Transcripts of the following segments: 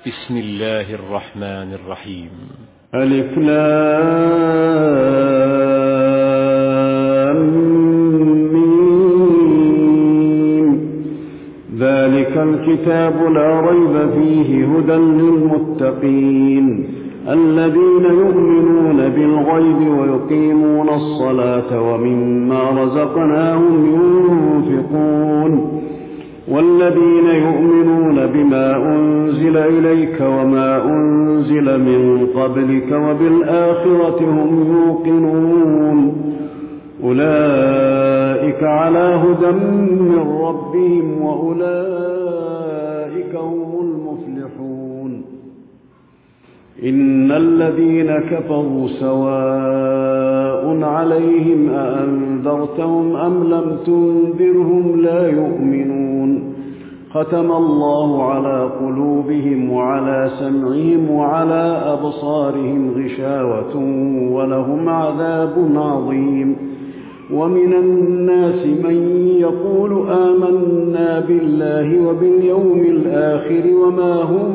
بسم الله الرحمن الرحيم. ألف لام ميم. ذلك الكتاب لا ريب فيه هدى للمتقين الذين يؤمنون بالغيب ويقيمون الصلاة ومما رزقناهم ينفقون والذين يؤمنون بما أنزل إليك وما أنزل من قبلك وبالآخرة هم يوقنون أولئك على هدى من ربهم وأولئك هم المفلحون. إن الذين كفروا سواء عليهم أأنذرتهم أم لم تنذرهم لا يؤمنون. ختم الله على قلوبهم وعلى سمعهم وعلى أبصارهم غشاوة ولهم عذاب عظيم. ومن الناس من يقول آمنا بالله وباليوم الآخر وما هم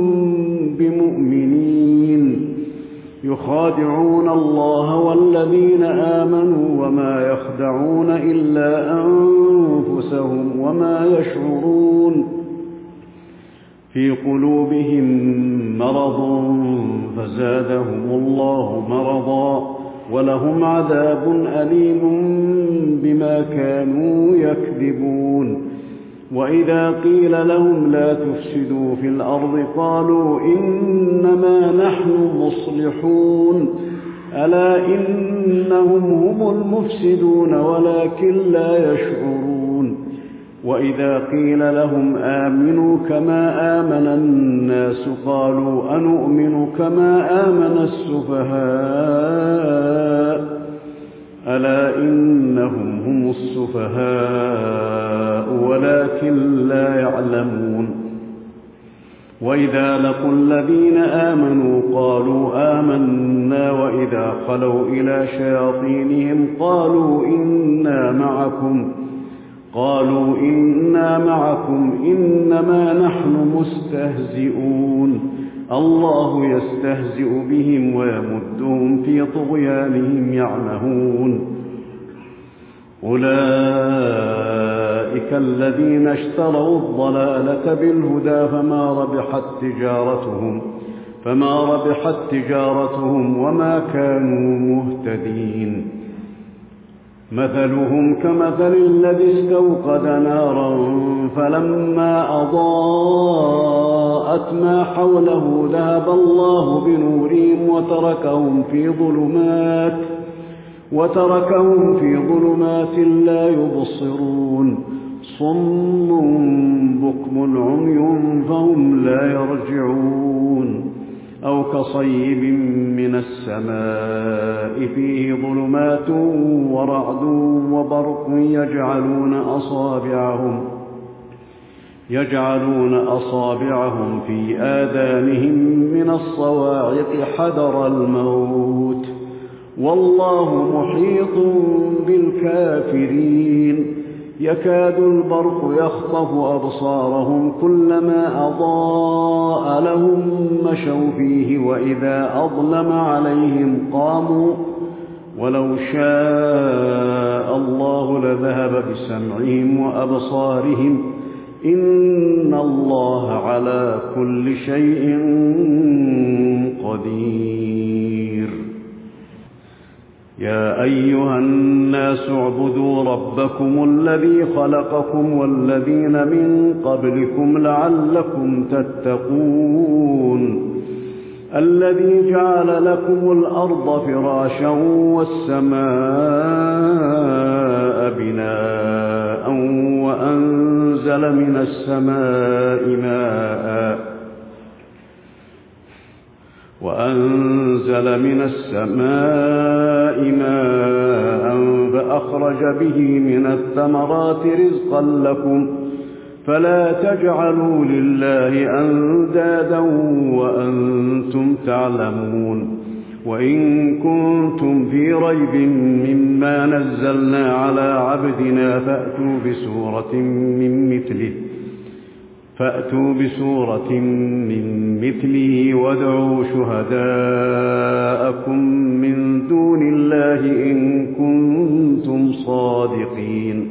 بمؤمنين يخادعون الله والذين آمنوا وما يخدعون إلا أنفسهم وما يشعرون. في قلوبهم مرض فزادهم الله مرضا ولهم عذاب أليم بما كانوا يكذبون. وإذا قيل لهم لا تفسدوا في الأرض قالوا إنما نحن مصلحون ألا إنهم هم المفسدون ولكن لا يشعرون. وإذا قيل لهم آمنوا كما آمن الناس قالوا أنؤمن كما آمن السفهاء ألا إنهم هم السفهاء ولكن لا يعلمون. وإذا لقوا الذين آمنوا قالوا آمنا وإذا خلوا إلى شياطينهم قالوا إنا معكم إنما نحن مستهزئون. الله يستهزئ بهم ويمدهم في طغيانهم يعمهون. أولئك الذين اشتروا الضلالة بالهدى فما ربحت تجارتهم وما كانوا مهتدين. مثلهم كمثل الذي استوقد نارا فلما أضاءت ما حوله ذهب الله بنورهم وتركهم في ظلمات لا يبصرون. صم بكم عمي فهم لا يرجعون. أو كصيب من السماء فيه ظلمات ورعد وبرق يجعلون أصابعهم في آذانهم من الصواعق حذر الموت والله محيط بالكافرين. يكاد البرق يخطف أبصارهم كلما أضاء لهم مشوا فيه وإذا أظلم عليهم قاموا ولو شاء الله لذهب بسمعهم وأبصارهم إن الله على كل شيء قدير. يا أيها الناس اعبدوا ربكم الذي خلقكم والذين من قبلكم لعلكم تتقون. الذي جعل لكم الأرض فراشا والسماء بناء وأنزل من السماء ماء فأخرج به من الثمرات رزقا لكم فلا تجعلوا لله أندادا وأنتم تعلمون. وإن كنتم في ريب مما نزلنا على عبدنا فأتوا بسورة من مثله وادعوا شهداءكم من دون الله إن كنتم صادقين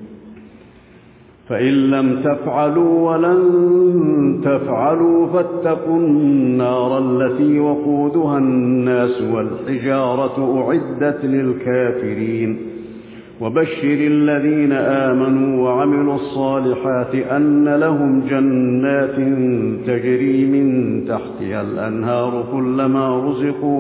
فإن لم تفعلوا ولن تفعلوا فاتقوا النار التي وقودها الناس والحجارة أعدت للكافرين وبشر الذين آمنوا وعملوا الصالحات أن لهم جنات تجري من تحتها الأنهار كلما رزقوا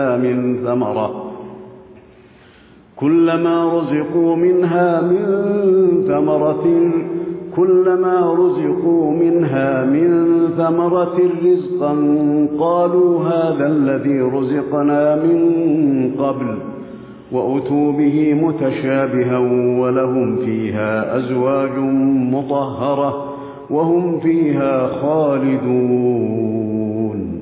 منها من ثمرة رزقا قالوا هذا الذي رزقنا من قبل وأتوا به متشابها ولهم فيها أزواج مطهرة وهم فيها خالدون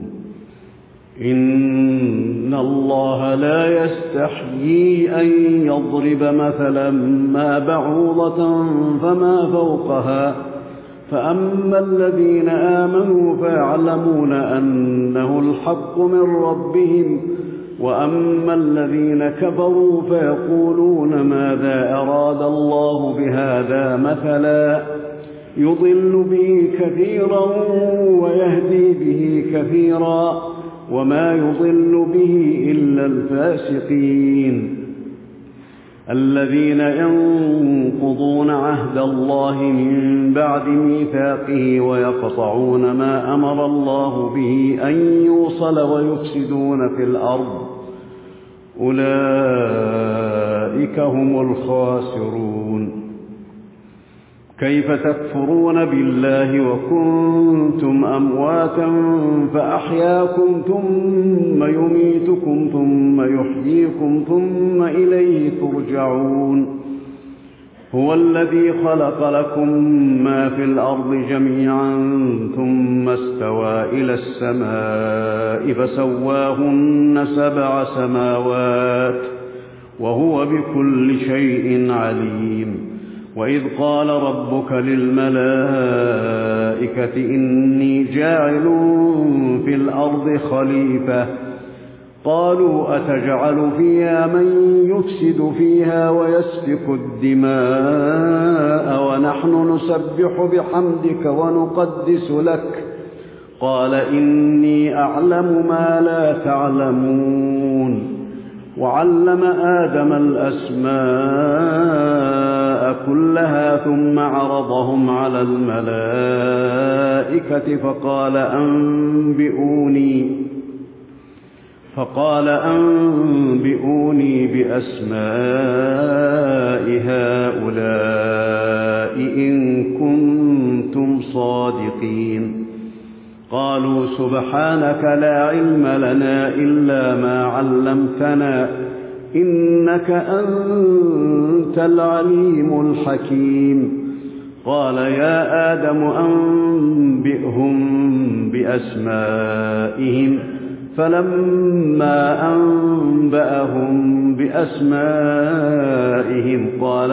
إن الله لا يستحيي أن يضرب مثلا ما بعوضة فما فوقها فأما الذين آمنوا فيعلمون أنه الحق من ربهم وأما الذين كفروا فيقولون ماذا أراد الله بهذا مثلا يضل به كثيرا ويهدي به كثيرا وما يضل به إلا الفاسقين الذين ينقضون عهد الله من بعد ميثاقه ويقطعون ما أمر الله به أن يوصل ويفسدون في الأرض أولئك هم الخاسرون كيف تكفرون بالله وكنتم أمواتا فأحياكم ثم يميتكم ثم يحييكم ثم إليه ترجعون هو الذي خلق لكم ما في الأرض جميعا ثم استوى إلى السماء فسواهن 7 سماوات وهو بكل شيء عليم وإذ قال ربك للملائكة إني جاعل في الأرض خليفة قالوا أتجعل فيها من يفسد فيها ويسفك الدماء ونحن نسبح بحمدك ونقدس لك قال إني أعلم ما لا تعلمون وعلم آدم الأسماء كلها ثم عرضهم على الملائكة فقال أنبئوني بأسماء هؤلاء إن كنتم صادقين قالوا سبحانك لا علم لنا إلا ما علمتنا إنك أنت العليم الحكيم قال يا آدم أنبئهم بأسمائهم فلما أنبأهم بأسمائهم قال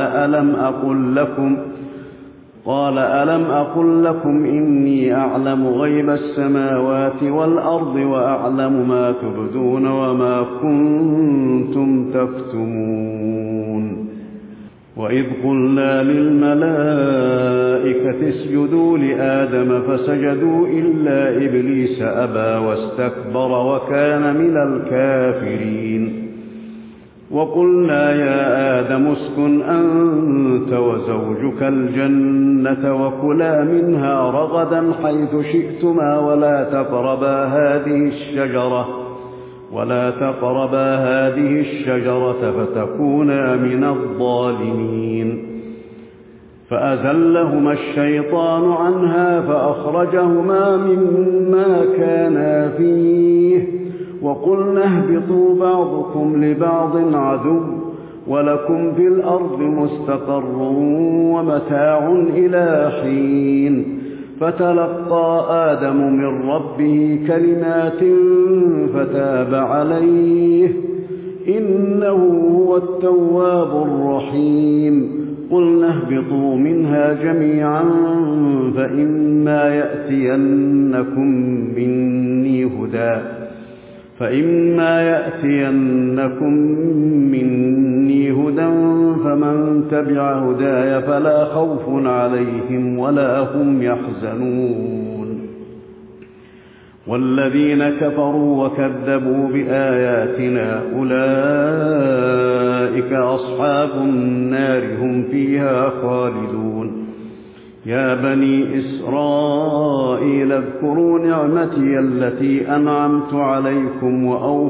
ألم أقل لكم إني أعلم غيب السماوات والأرض وأعلم ما تبدون وما كنتم تكتمون وإذ قلنا للملائكة اسجدوا لآدم فسجدوا إلا إبليس أبى واستكبر وكان من الكافرين وقلنا يا آدم اسكن أنت وزوجك الجنة وكلا منها رغدا حيث شئتما ولا تقربا هذه الشجرة فتكونا من الظالمين فأزلهما الشيطان عنها فأخرجهما مما كانا فيه وقلنا اهبطوا بعضكم لبعض عدو ولكم في الأرض مستقر ومتاع إلى حين فتلقى آدم من ربه كلمات فتاب عليه إنه هو التواب الرحيم قلنا اهبطوا منها جميعا فإما يأتينكم من هدى فإما يأتينكم مني هدى فمن تبع هداي فلا خوف عليهم ولا هم يحزنون والذين كفروا وكذبوا بآياتنا أولئك أصحاب النار هم فيها خالدون يا بني إسرائيل اذكروا نعمتي التي أنعمت عليكم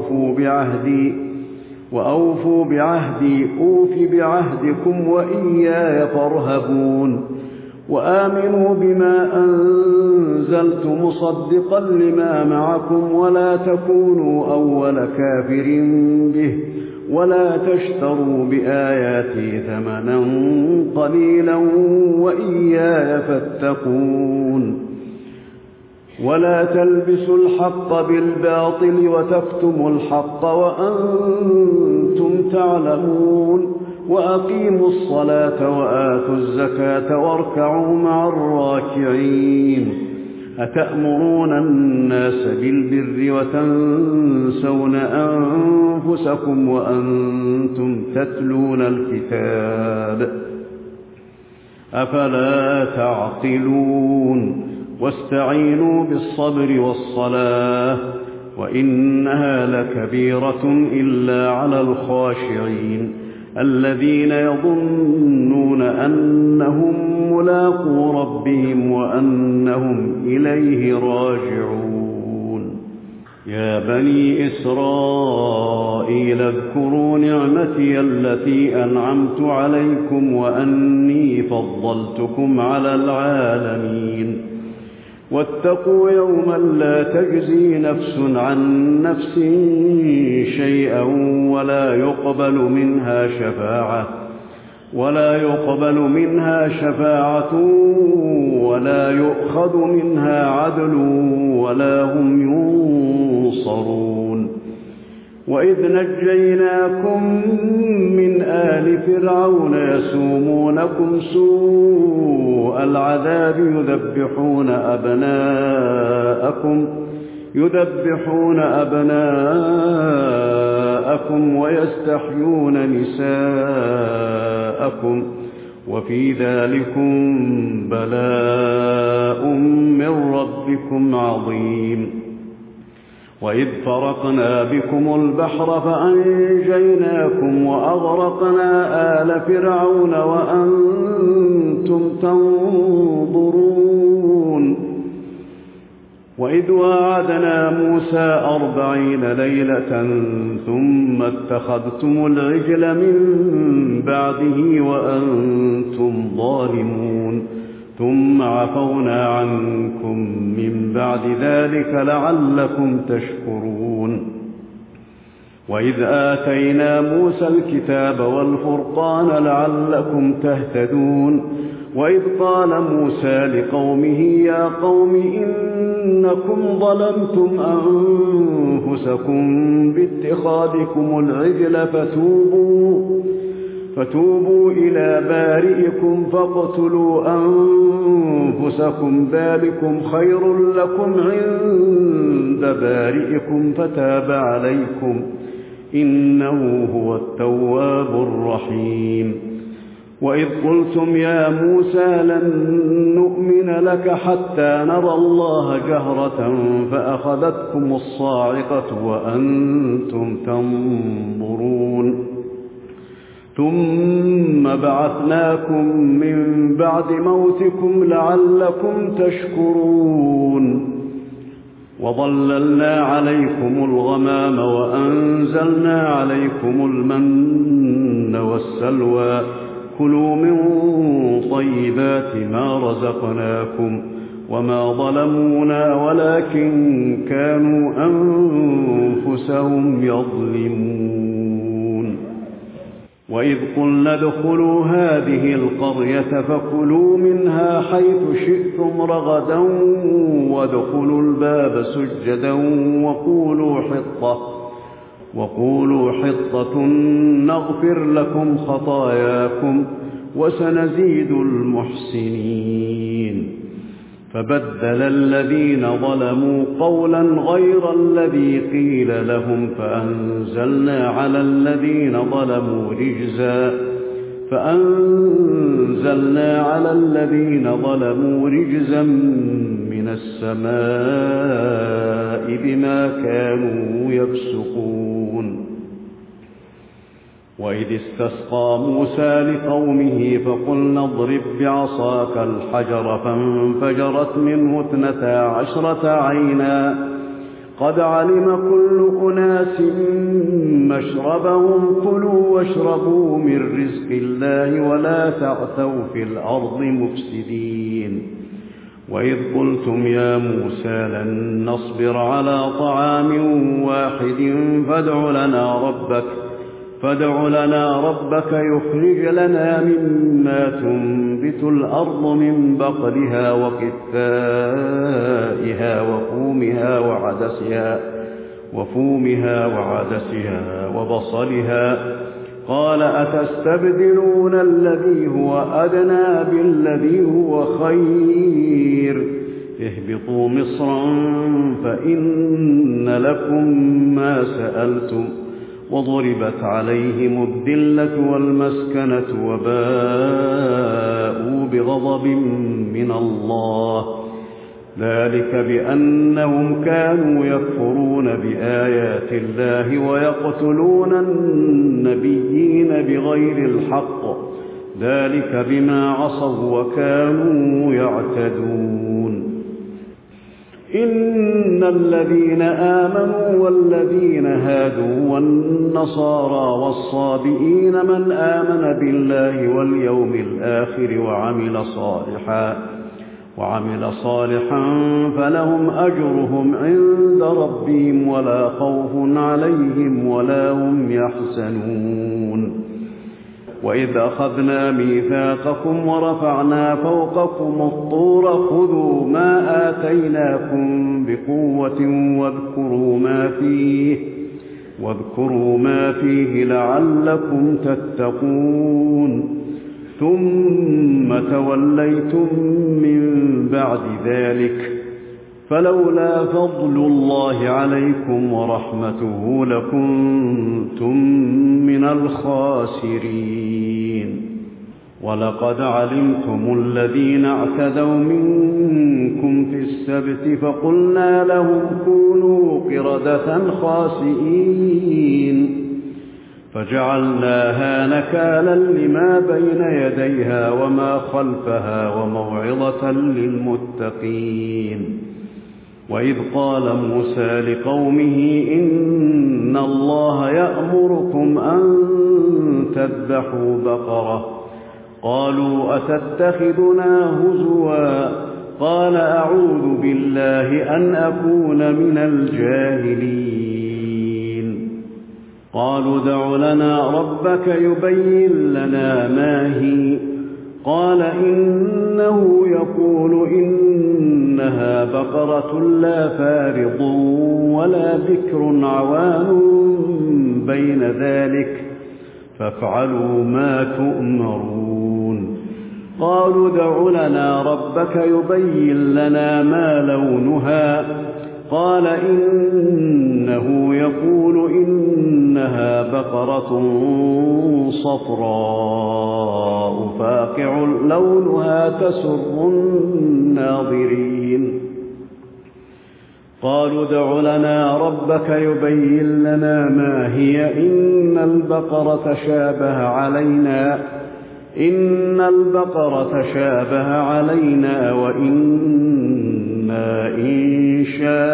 وأوفوا بعهدي أوف بعهدكم وإياي فارهبون وآمنوا بما أنزلت مصدقا لما معكم ولا تكونوا أول كافر به ولا تشتروا بآياتي ثمنا قليلا وإياي فاتقون ولا تلبسوا الحق بالباطل وتكتموا الحق وأنتم تعلمون وأقيموا الصلاة وآتوا الزكاة واركعوا مع الراكعين أتأمرون الناس بالبر وتنسون أنفسكم وأنتم تتلون الكتاب أفلا تعقلون واستعينوا بالصبر والصلاة وإنها لكبيرة إلا على الخاشعين الذين يظنون أنهم ملاقو ربهم وأنهم إليه راجعون يا بني إسرائيل اذكروا نعمتي التي أنعمت عليكم وأني فضلتكم على العالمين واتقوا يوما لا تجزي نفس عن نفس شيئا ولا يقبل منها شفاعة ولا يؤخذ منها عدل ولا هم ينصرون وإذ نجيناكم من آل فرعون يسومونكم سوء العذاب يذبحون أبناءكم ويستحيون نساءكم وفي ذلكم بلاء من ربكم عظيم وإذ فرقنا بكم البحر فأنجيناكم وأغرقنا آل فرعون وأنتم تنظرون وإذ واعدنا موسى 40 ليلة ثم اتخذتم العجل من بعده وأنتم ظالمون ثم عفونا عنكم من بعد ذلك لعلكم تشكرون وإذ آتينا موسى الكتاب والفرقان لعلكم تهتدون وإذ قال موسى لقومه يا قوم إنكم ظلمتم أنفسكم باتخاذكم العجل فتوبوا إلى بارئكم فاقتلوا أنفسكم ذلكم خير لكم عند بارئكم فتاب عليكم إنه هو التواب الرحيم وإذ قلتم يا موسى لن نؤمن لك حتى نرى الله جهرة فأخذتكم الصاعقة وأنتم تنظرون ثم بعثناكم من بعد موتكم لعلكم تشكرون وظللنا عليكم الغمام وأنزلنا عليكم المن والسلوى كلوا من طيبات ما رزقناكم وما ظلمونا ولكن كانوا أنفسهم يظلمون وإذ قلنا ادخلوا هذه القرية فكلوا منها حيث شئتم رغدا وادخلوا الباب سجدا وقولوا حطة نغفر لكم خطاياكم وسنزيد المحسنين فبدل الذين ظلموا قولا غير الذي قيل لهم فأنزلنا على الذين ظلموا رجزا من السماء بما كانوا يفسقون. وإذ استسقى موسى لقومه فقلنا اضرب بعصاك الحجر فانفجرت منه 12 عينا قد علم كل أناس مشربهم كلوا واشربوا من رزق الله ولا تعثوا في الأرض مفسدين. وإذ قلتم يا موسى لن نصبر على طعام واحد فادع لنا ربك يخرج لنا مما تنبت الأرض من بقلها وقثائها وفومها وعدسها وبصلها قال أتستبدلون الذي هو أدنى بالذي هو خير اهبطوا مصرا فإن لكم ما سألتم وضربت عليهم الذلة والمسكنة وباءوا بغضب من الله ذلك بأنهم كانوا يكفرون بآيات الله ويقتلون النبيين بغير الحق ذلك بما عصوا وكانوا يعتدون. إن الذين آمنوا والذين هادوا والنصارى والصابئين من آمن بالله واليوم الآخر وعمل صالحا فلهم أجرهم عند ربهم ولا خوف عليهم ولا هم يحزنون. وإذ أخذنا ميثاقكم ورفعنا فوقكم الطور خذوا ما آتيناكم بقوة واذكروا ما فيه لعلكم تتقون. ثم توليتم من بعد ذلك فلولا فضل الله عليكم ورحمته لكنتم من الخاسرين. ولقد علمتم الذين اعتدوا منكم في السبت فقلنا لهم كونوا قردة خاسئين فجعلناها نكالا لما بين يديها وما خلفها وموعظة للمتقين. وإذ قال موسى لقومه إن الله يأمركم أن تذبحوا بقرة قالوا أتتخذنا هزوا قال أعوذ بالله أن أكون من الجاهلين. قالوا ادع لنا ربك يبين لنا ما هي قال إنه يقول إنها بقرة لا فارض ولا بكر عوان بين ذلك فافعلوا ما تؤمرون. قالوا ادع لنا ربك يبين لنا ما لونها قال إنه يقول إنها بقرة صفراء فاقع لونها تسر الناظرين. قالوا ادع لنا ربك يبين لنا ما هي إن البقرة شابه علينا وإنا إن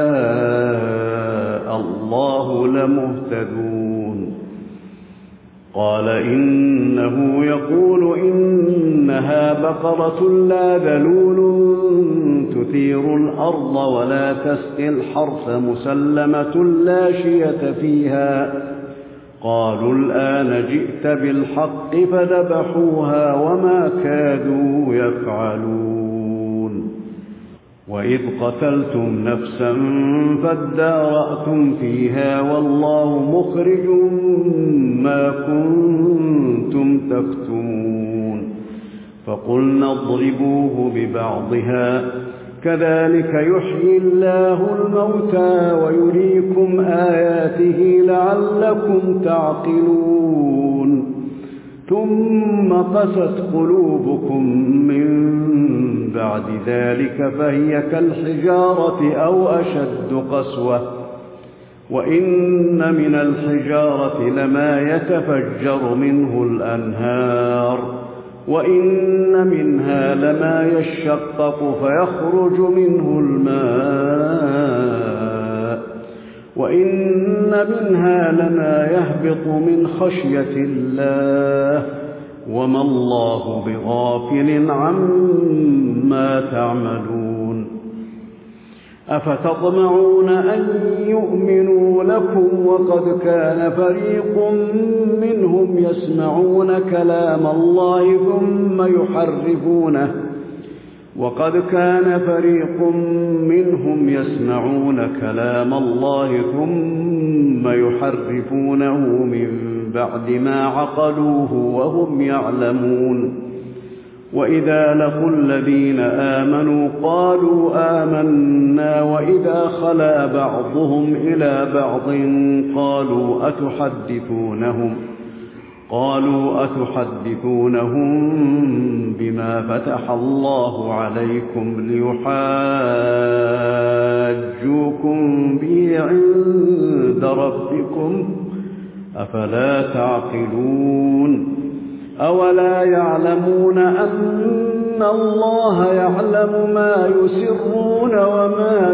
شاء الله لمهتدون. قال إنه يقول إنها بقرة لا ذلول تثير الأرض ولا تسقي الحرث مسلمة لا شية فيها. قالوا الآن جئت بالحق فذبحوها وما كادوا يفعلون. وإذ قتلتم نفسا فادارأتم فيها والله مخرج ما كنتم تكتمون. فقلنا اضربوه ببعضها كذلك يحيي الله الموتى ويريكم آياته لعلكم تعقلون ثم قست قلوبكم من بعد ذلك فهي كالحجارة أو أشد قسوة وإن من الحجارة لما يتفجر منه الأنهار وإن منها لما يشقق فيخرج منه الماء وإن منها لما يهبط من خشية الله وما الله بغافل عما تعملون أفتطمعون أن يؤمنوا لكم وقد كان فريق منهم يسمعون كلام الله ثم يحرفونه من بعد ما عقلوه وهم يعلمون وإذا لقوا الذين آمنوا قالوا آمنا وإذا خلا بعضهم إلى بعض قالوا أتحدثونهم بما فتح الله عليكم ليحاجوكم به عند ربكم أفلا تعقلون أولا يعلمون أن الله يعلم ما يسرون وما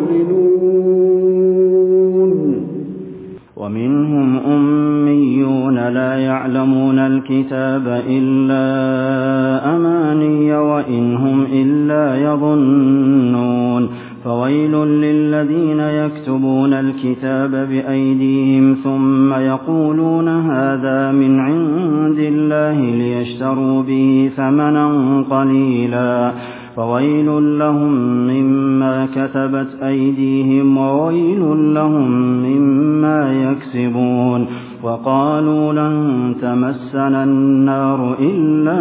يعلنون ومنهم أميون لا يعلمون الكتاب إلا أماني وإن هم إلا يظنون فويل للذين يكتبون الكتاب بأيديهم ثم يقولون هذا من عند الله ليشتروا به ثمنا قليلا فويل لهم مما كتبت أيديهم وويل لهم مما يكسبون وقالوا لن تمسنا النار إلا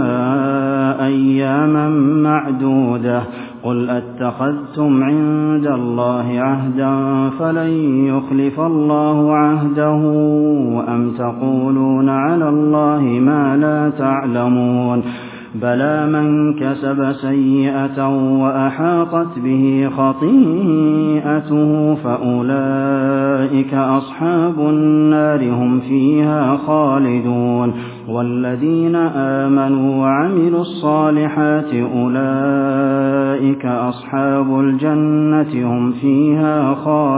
أياما معدودة قل أتخذتم عند الله عهدا فلن يخلف الله عهده أم تقولون على الله ما لا تعلمون بلى من كسب سيئة وأحاطت به خطيئته فأولئك أصحاب النار هم فيها خالدون والذين آمنوا وعملوا الصالحات أولئك أصحاب الجنة هم فيها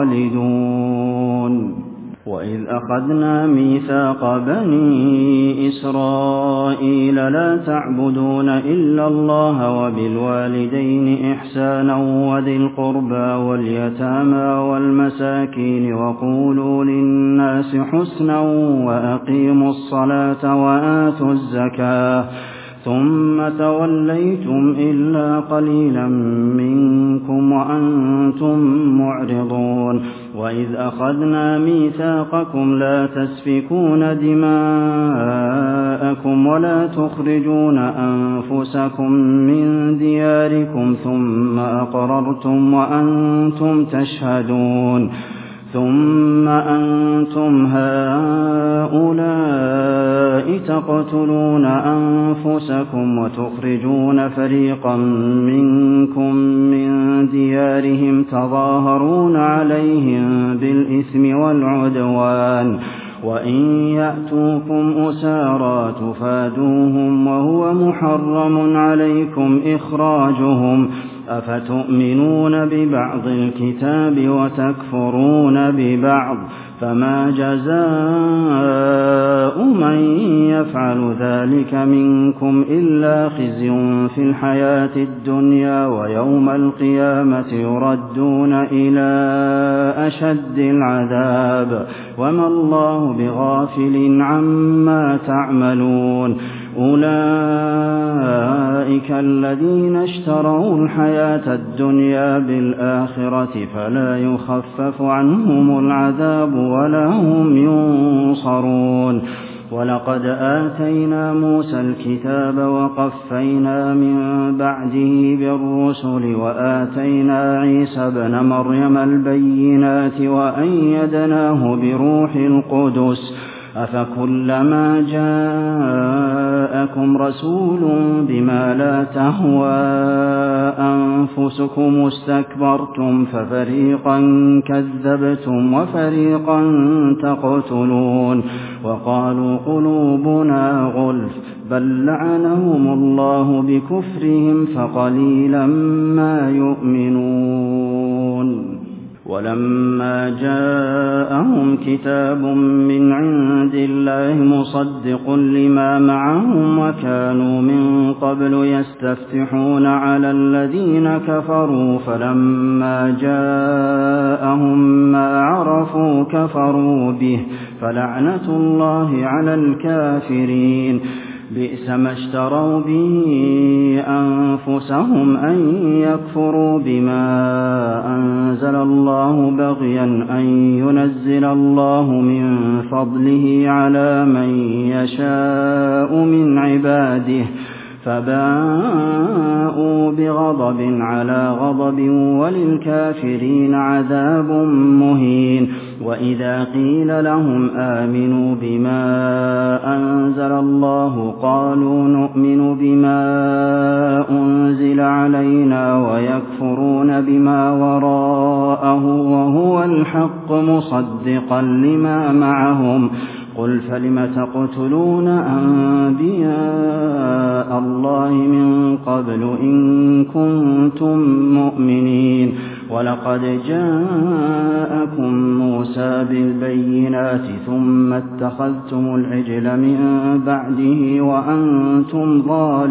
خالدون وإذ أخذنا ميثاق بني إسرائيل لا تعبدون إلا الله وبالوالدين إحسانا وذي القربى واليتامى والمساكين وقولوا للناس حسنا وأقيموا الصلاة وآتوا الزكاة ثم توليتم إلا قليلا منكم وأنتم معرضون وإذ أخذنا ميثاقكم لا تسفكون دماءكم ولا تخرجون أنفسكم من دياركم ثم أقررتم وأنتم تشهدون ثم أنتم هؤلاء تقتلون أنفسكم وتخرجون فريقا منكم من ديارهم تظاهرون عليهم بالإثم والعدوان وإن يأتوكم أسارى تفادوهم وهو محرم عليكم إخراجهم أفتؤمنون ببعض الكتاب وتكفرون ببعض فما جزاء من يفعل ذلك منكم إلا خزي في الحياة الدنيا ويوم القيامة يردون إلى أشد العذاب وما الله بغافل عما تعملون أولئك الذين اشتروا الحياة الدنيا بالآخرة فلا يخفف عنهم العذاب ولا هم ينصرون ولقد آتينا موسى الكتاب وقفينا من بعده بالرسل وآتينا عيسى ابن مريم البينات وأيدناه بروح القدس أفكلما جاءكم رسول بما لا تهوى أنفسكم استكبرتم ففريقا كذبتم وفريقا تقتلون وقالوا قلوبنا غلف بل لعنهم الله بكفرهم فقليلا ما يؤمنون ولما جاءهم كتاب من عند الله مصدق لما معهم وكانوا من قبل يستفتحون على الذين كفروا فلما جاءهم ما عرفوا كفروا به فلعنة الله على الكافرين بئس ما اشتروا به أنفسهم أن يكفروا بما أنزل الله بغيا أن ينزل الله من فضله على من يشاء من عباده فباءوا بغضب على غضب وللكافرين عذاب مهين وإذا قيل لهم آمنوا بما أنزل الله قالوا نؤمن بما أنزل علينا ويكفرون بما وراءه وهو الحق مصدقا لما معهم قل فلم تقتلون أنبياء الله من قبل إن كنتم مؤمنين ولقد جاءكم موسى بالبينات ثم اتخذتم العجل من بعده وأنتم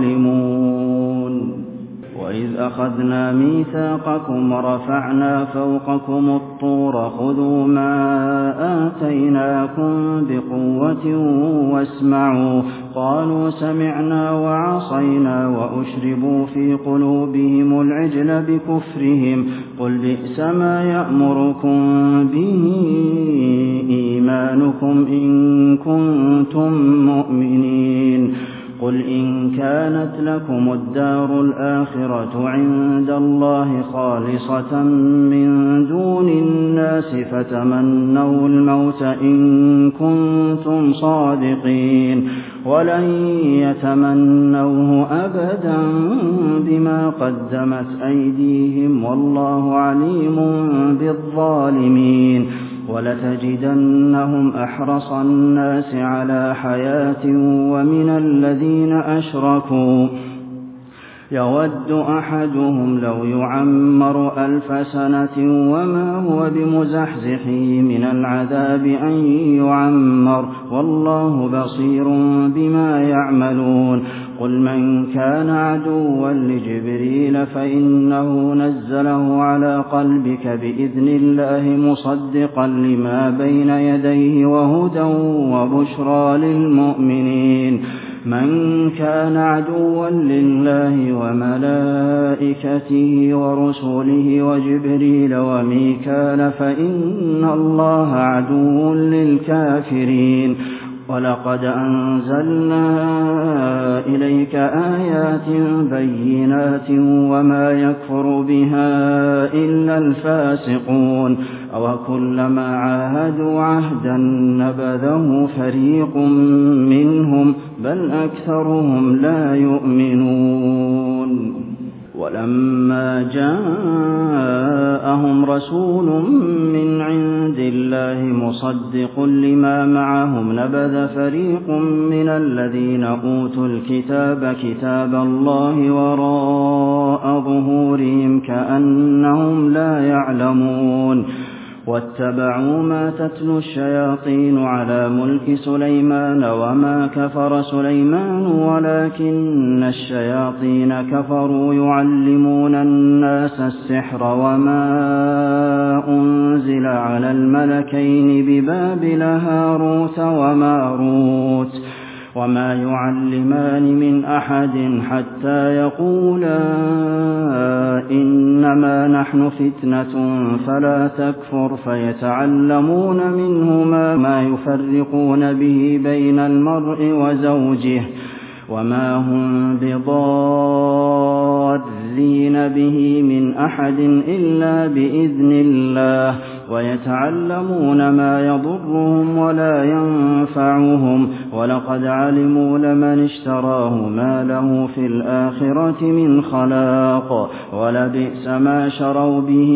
ظالمون وإذ أخذنا ميثاقكم ورفعنا فوقكم الطور خذوا ما آتيناكم بقوة واسمعوا قالوا سمعنا وعصينا وأشربوا في قلوبهم العجل بكفرهم قل بئس ما يأمركم به إيمانكم إن كنتم مؤمنين قل إن كانت لكم الدار الآخرة عند الله خالصة من دون الناس فتمنوا الموت إن كنتم صادقين ولن يتمنوه أبدا بما قدمت أيديهم والله عليم بالظالمين ولتجدنهم أحرص الناس على حياة ومن الذين أشركوا يود أحدهم لو يعمر 1000 سنة وما هو بمزحزحه من العذاب أن يعمر والله بصير بما يعملون قل من كان عدوا لجبريل فإنه نزله على قلبك بإذن الله مصدقا لما بين يديه وهدى وبشرى للمؤمنين من كان عدوا لله وملائكته ورسله وجبريل وميكال فإن الله عدو للكافرين ولقد أنزلنا إليك آيات بينات وما يكفر بها إلا الفاسقون أوكلما عاهدوا عهدا نبذه فريق منهم بل أكثرهم لا يؤمنون ولما جاءهم رسول من عند الله مصدق لما معهم نبذ فريق من الذين أوتوا الكتاب كتاب الله وراء ظهورهم كأنهم لا يعلمون واتبعوا ما تتلو الشياطين على ملك سليمان وما كفر سليمان ولكن الشياطين كفروا يعلمون الناس السحر وما أنزل على الملكين ببابل هاروت وماروت وما يعلمان من أحد حتى يقولا إنما نحن فتنة فلا تكفر فيتعلمون منهما ما يفرقون به بين المرء وزوجه وما هم بضارين به من أحد إلا بإذن الله ويتعلمون ما يضرهم ولا ينفعهم ولقد علموا لمن اشتراه ما له في الآخرة من خلاق ولبئس ما شروا به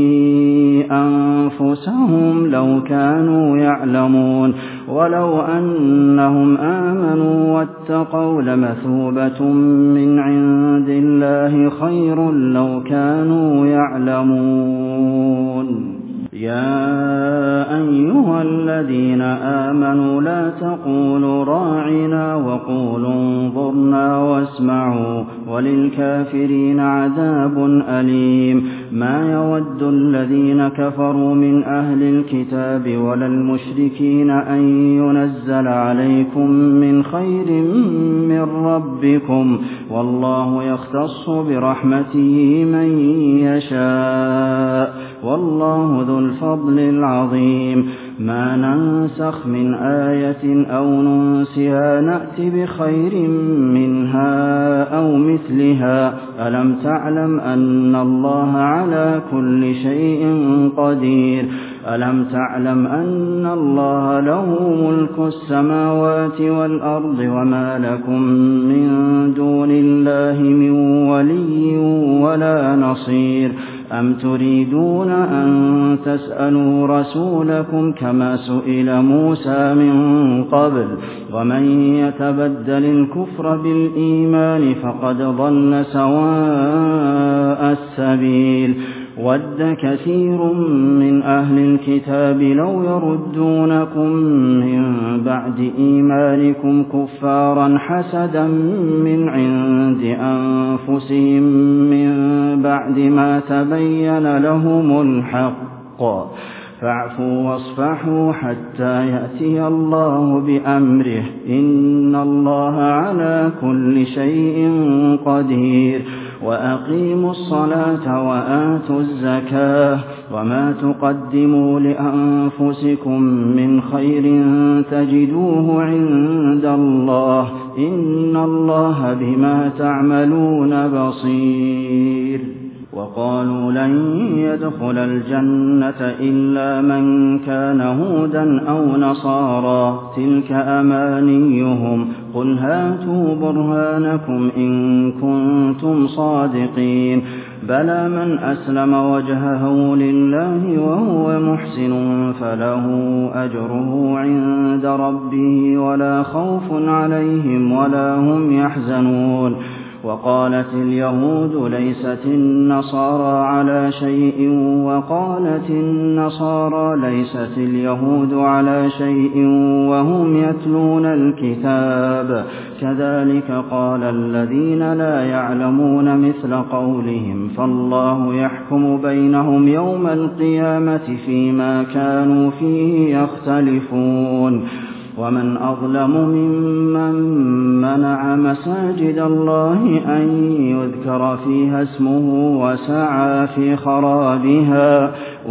أنفسهم لو كانوا يعلمون ولو أنهم آمنوا واتقوا لمثوبة من عند الله خير لو كانوا يعلمون يا أيها الذين آمنوا لا تقولوا راعنا وقولوا انظرنا واسمعوا وللكافرين عذاب أليم ما يود الذين كفروا من أهل الكتاب ولا المشركين أن ينزل عليكم من خير من ربكم والله يختص برحمته من يشاء والله ذو الفضل العظيم ما ننسخ من آية أو ننسها نأت بخير منها أو مثلها ألم تعلم أن الله على كل شيء قدير ألم تعلم أن الله له ملك السماوات والأرض وما لكم من دون الله من ولي ولا نصير أم تريدون أن تسألوا رسولكم كما سئل موسى من قبل ومن يتبدل الكفر بالإيمان فقد ضل سواء السبيل ود كثير من أهل الكتاب لو يردونكم من بعد إيمانكم كفارا حسدا من عند أنفسهم من بعد ما تبين لهم الحق فاعفوا واصفحوا حتى يأتي الله بأمره إن الله على كل شيء قدير وأقيموا الصلاة وآتوا الزكاة وما تقدموا لأنفسكم من خير تجدوه عند الله إن الله بما تعملون بصير وقالوا لن يدخل الجنة إلا من كان هودا أو نصارى تلك أمانيهم قل هاتوا برهانكم إن كنتم صادقين بلى من أسلم وجهه لله وهو محسن فله أجره عند ربه ولا خوف عليهم ولا هم يحزنون وقالت اليهود ليست النصارى على شيء وقالت النصارى ليست اليهود على شيء وهم يتلون الكتاب كذلك قال الذين لا يعلمون مثل قولهم فالله يحكم بينهم يوم القيامة فيما كانوا فيه يختلفون ومن أظلم ممن منع مساجد الله أن يذكر فيها اسمه وسعى في خرابها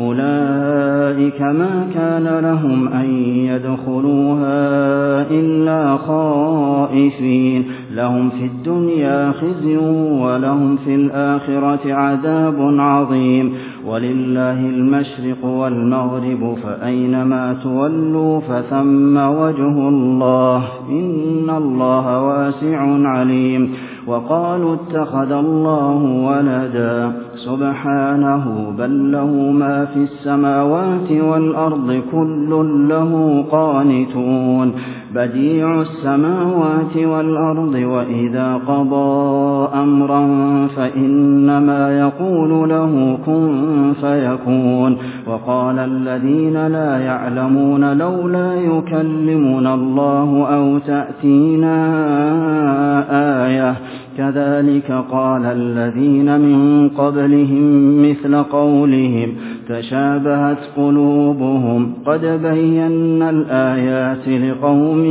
أولئك ما كان لهم أن يدخلوها إلا خائفين لهم في الدنيا خزي ولهم في الآخرة عذاب عظيم ولله المشرق والمغرب فأينما تولوا فثم وجه الله إن الله واسع عليم وقالوا اتخذ الله ولدا سبحانه بل له ما في السماوات والأرض كل له قانتون بديع السماوات والأرض وإذا قضى أمرا فإنما يقول له كن فيكون وقال الذين لا يعلمون لولا يكلمنا الله أو تأتينا آية كذلك قال الذين من قبلهم مثل قولهم تشابهت قلوبهم قد بينا الآيات لقوم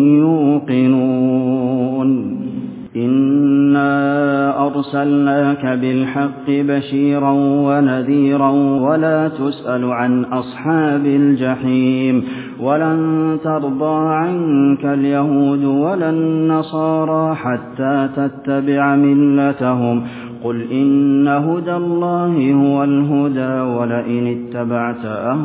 يوقنون إنا أرسلناك بالحق بشيرا ونذيرا ولا تسأل عن أصحاب الجحيم ولن ترضى عنك اليهود ولا النصارى حتى تتبع ملتهم قل إن هدى الله هو الهدى ولئن اتبعت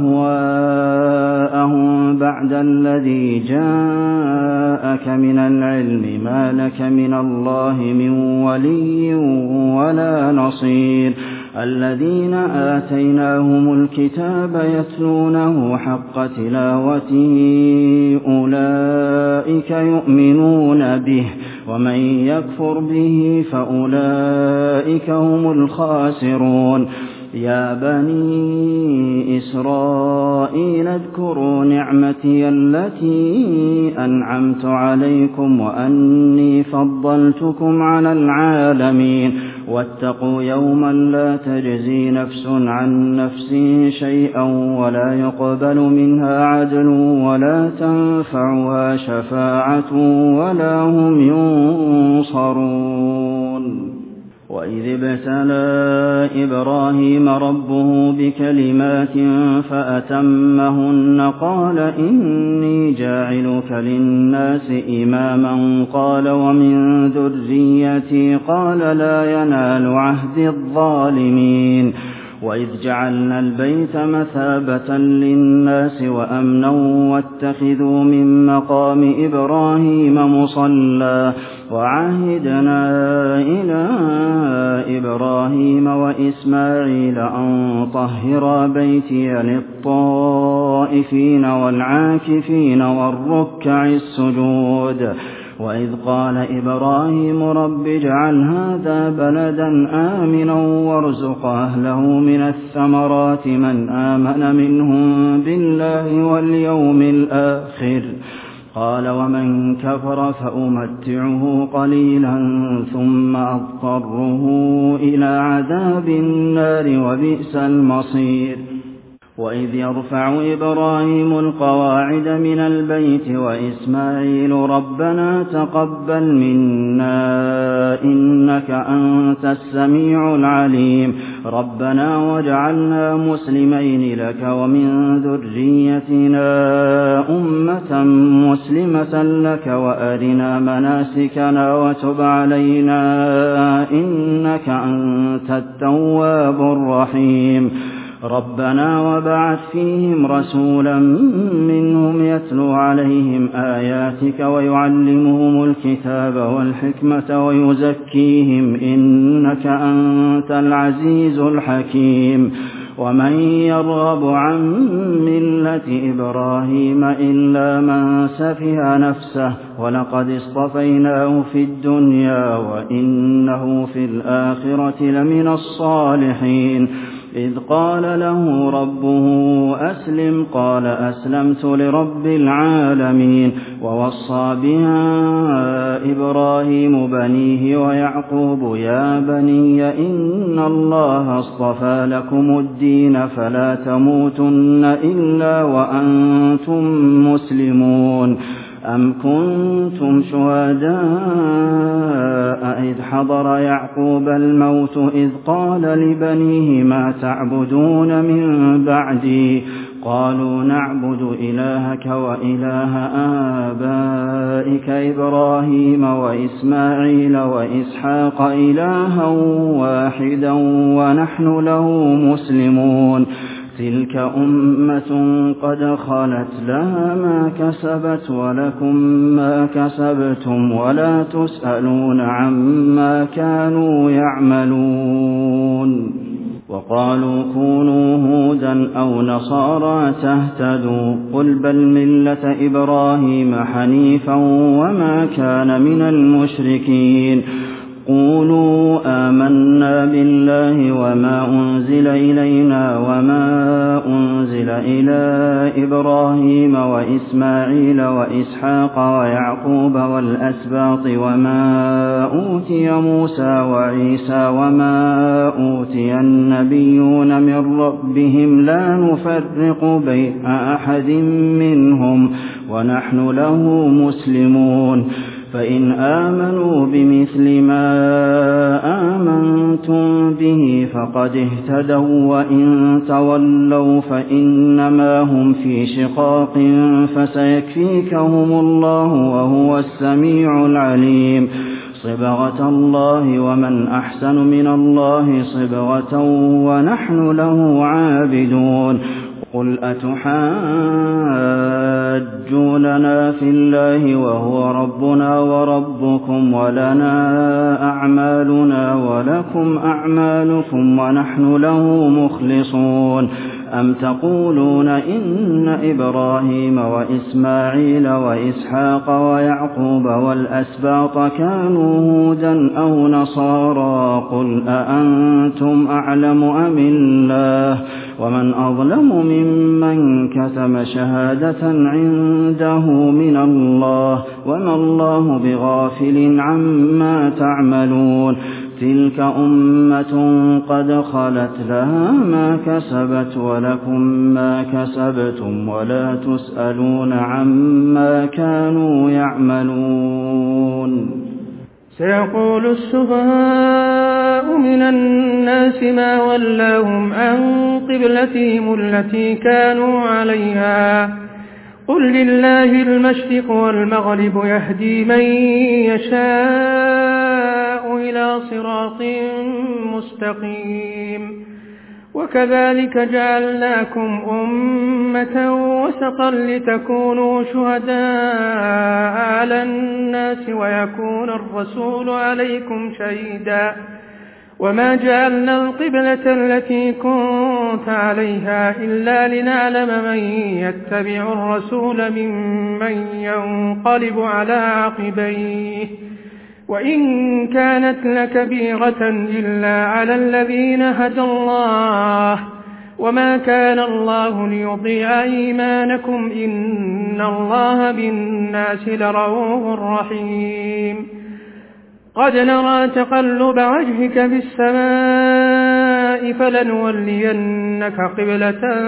أهواءهم بعد الذي جاءك من العلم ما لك من الله من ولي ولا نصير الذين آتيناهم الكتاب يتلونه حق تلاوته أولئك يؤمنون به ومن يكفر به فأولئك هم الخاسرون يا بني إسرائيل اذكروا نعمتي التي أنعمت عليكم وأني فضلتكم على العالمين واتقوا يوما لا تجزي نفس عن نفس شيئا ولا يقبل منها عدل ولا تنفعها شفاعة ولا هم ينصرون وإذ ابتلى إبراهيم ربه بكلمات فأتمهن قال إني جاعلك للناس إماما قال ومن ذريتي قال لا ينال عهد الظالمين وإذ جعلنا البيت مثابة للناس وأمنا واتخذوا من مقام إبراهيم مصلى وعهدنا إلى إبراهيم وإسماعيل أن طهرا بيتي للطائفين والعاكفين والركع السجود وإذ قال إبراهيم رب اجعل هذا بلدا آمنا وارزق أهله من الثمرات من آمن منهم بالله واليوم الآخر قال ومن كفر فأمتعه قليلا ثم أضطره إلى عذاب النار وبئس المصير وإذ يرفع إبراهيم القواعد من البيت وإسماعيل ربنا تقبل منا إنك أنت السميع العليم ربنا واجعلنا مسلمين لك ومن ذريتنا أمة مسلمة لك وأرنا مناسكنا وتب علينا إنك أنت التواب الرحيم ربنا وبعث فيهم رسولا منهم يتلو عليهم آياتك ويعلمهم الكتاب والحكمة ويزكيهم إنك أنت العزيز الحكيم ومن يرغب عن ملة إبراهيم إلا من سفه نفسه ولقد اصطفيناه في الدنيا وإنه في الآخرة لمن الصالحين إذ قال له ربه أسلم قال أسلمت لرب العالمين ووصى بها إبراهيم بنيه ويعقوب يا بني إن الله اصطفى لكم الدين فلا تموتن إلا وأنتم مسلمون أم كنتم شهداء إذ حضر يعقوب الموت إذ قال لبنيه ما تعبدون من بعدي قالوا نعبد إلهك وإله آبائك إبراهيم وإسماعيل وإسحاق إلها واحدا ونحن له مسلمون تلك أمة قد خلت لها ما كسبت ولكم ما كسبتم ولا تسألون عما كانوا يعملون وقالوا كونوا هودا أو نصارى تهتدوا قل بل ملة إبراهيم حنيفا وما كان من المشركين قولوا آمنا بالله وما أنزل إلينا وما أنزل إلى إبراهيم وإسماعيل وإسحاق ويعقوب والأسباط وما أوتي موسى وعيسى وما أوتي النبيون من ربهم لا نفرق بين أحد منهم ونحن له مسلمون فإن آمنوا بمثل ما آمنتم به فقد اهتدوا وإن تولوا فإنما هم في شقاق فسيكفيكهم الله وهو السميع العليم صبغة الله ومن أحسن من الله صبغة ونحن له عابدون قل أتحاجوننا في الله وهو ربنا وربكم ولنا أعمالنا ولكم أعمالكم ونحن له مخلصون أم تقولون إن إبراهيم وإسماعيل وإسحاق ويعقوب والأسباط كانوا هودا أو نصارى قل أأنتم أعلم أم الله ومن أظلم ممن كتم شهادة عنده من الله وما الله بغافل عما تعملون تلك أمة قد خلت لها ما كسبت ولكم ما كسبتم ولا تسألون عما كانوا يعملون سيقول السفهاء من الناس ما ولاهم عن قبلتهم التي كانوا عليها قل لله المشرق والمغرب يهدي من يشاء إلى صراط مستقيم وكذلك جعلناكم أمة وسطا لتكونوا شهداء على الناس ويكون الرسول عليكم شهيدا وما جعلنا القبلة التي كنت عليها إلا لنعلم من يتبع الرسول ممن ينقلب على عقبيه وإن كانت لكبيرة إلا على الذين هدى الله وما كان الله ليضيع إيمانكم إن الله بالناس لرؤوف رحيم قد نرى تقلب وجهك في السماء فلنولينك قبلة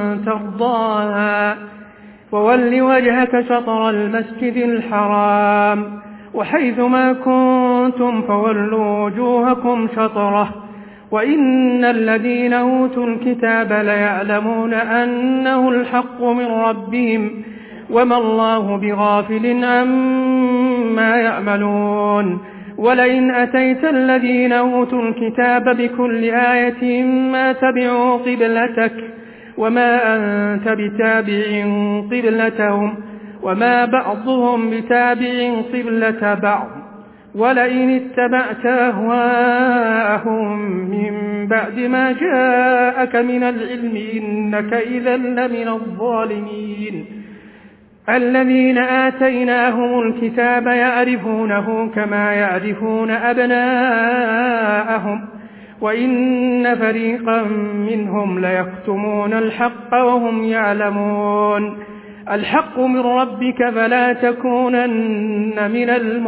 ترضاها فول وجهك شطر المسجد الحرام وحيث ما كنتم فولوا وجوهكم شطره وإن الذين أوتوا الكتاب ليعلمون أنه الحق من ربهم وما الله بغافل عما يعملون ولئن أتيت الذين أوتوا الكتاب بكل آية ما تبعوا قبلتك وما أنت بتابع قبلتهم وما بعضهم بتابع قبلة بعض ولئن اتبعت أهواءهم من بعد ما جاءك من العلم إنك إذا لمن الظالمين الذين آتيناهم الكتاب يعرفونه كما يعرفون أبناءهم وإن فريقا منهم ليكتمون الحق وهم يعلمون الحق من ربك فلا تكونن من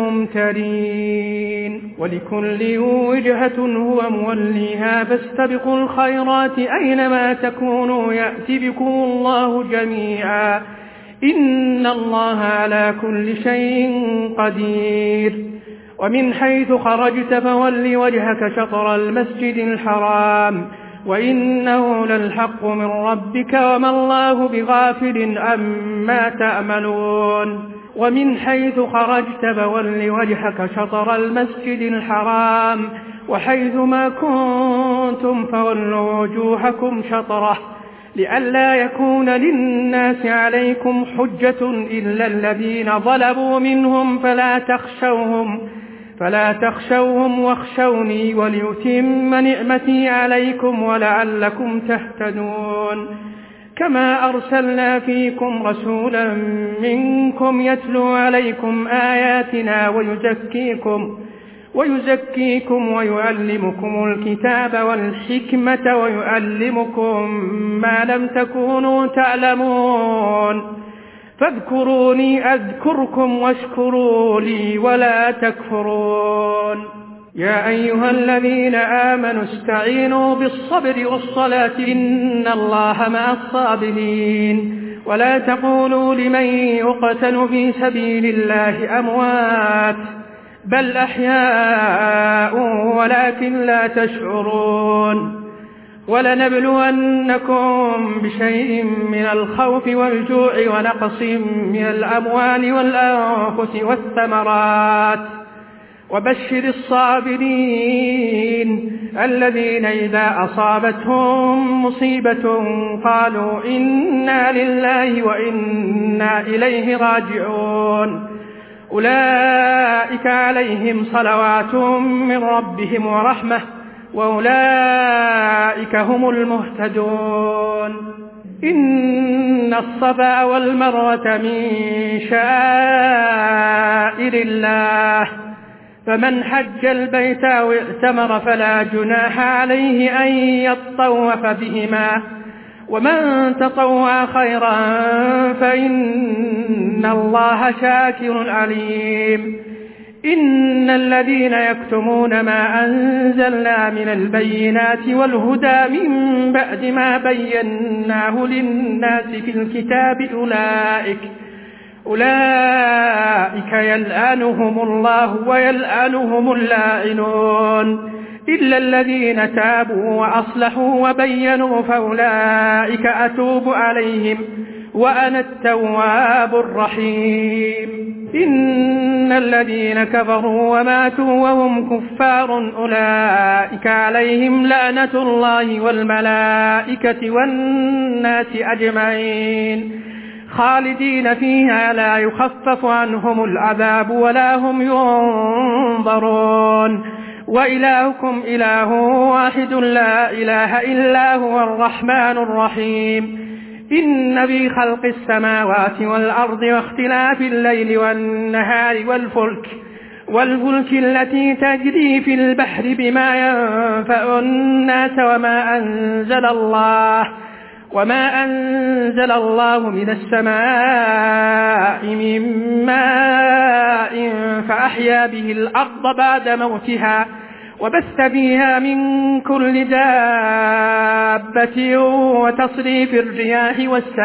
الممترين ولكل وجهة هو موليها فاستبقوا الخيرات أينما تكونوا يأتي بكم الله جميعا إن الله على كل شيء قدير ومن حيث خرجت فول وجهك شطر المسجد الحرام وإنه للحق من ربك وما الله بغافل عما تعملون ومن حيث خرجت فول وجهك شطر المسجد الحرام وحيث ما كنتم فولوا وجوهكم شطره لئلا يكون للناس عليكم حجة إلا الذين ظلموا منهم فلا تخشوهم واخشوني وليتم نعمتي عليكم ولعلكم تهتدون كما أرسلنا فيكم رسولا منكم يتلو عليكم آياتنا ويزكيكم ويعلمكم الكتاب والحكمة ويعلمكم ما لم تكونوا تعلمون فاذكروني أذكركم واشكروا لي ولا تكفرون. يا أيها الذين آمنوا استعينوا بالصبر والصلاة إن الله مع الصابرين ولا تقولوا لمن يقتل في سبيل الله أموات بل أحياء ولكن لا تشعرون. ولنبلونكم بشيء من الخوف والجوع ونقص من الأموال والأنفس والثمرات وبشر الصابرين الذين إذا أصابتهم مصيبة قالوا إنا لله وإنا إليه راجعون أولئك عليهم صلوات من ربهم ورحمة وأولئك هم المهتدون. إن الصفا والمروة من شعائر الله فمن حج البيت أو اعتمر فلا جناح عليه أن يطوف بهما ومن تطوع خيرا فإن الله شاكر عليم. إن الذين يكتمون ما أنزلنا من البينات والهدى من بعد ما بيناه للناس في الكتاب أولئك يلعنهم الله ويلعنهم اللاعنون إلا الذين تابوا وأصلحوا وبينوا فأولئك أتوب عليهم وأنا التواب الرحيم. إن الذين كفروا وماتوا وهم كفار أولئك عليهم لعنة الله والملائكة والناس أجمعين خالدين فيها لا يخفف عنهم العذاب ولا هم ينظرون. وإلهكم إله واحد لا إله إلا هو الرحمن الرحيم. إن في خلق السماوات والأرض واختلاف الليل والنهار والفلك التي تجري في البحر بما ينفع الناس وما أنزل الله من السماء من ماء فأحيا به الأرض بعد موتها وبث فيها من كل دابة وتصريف الرياح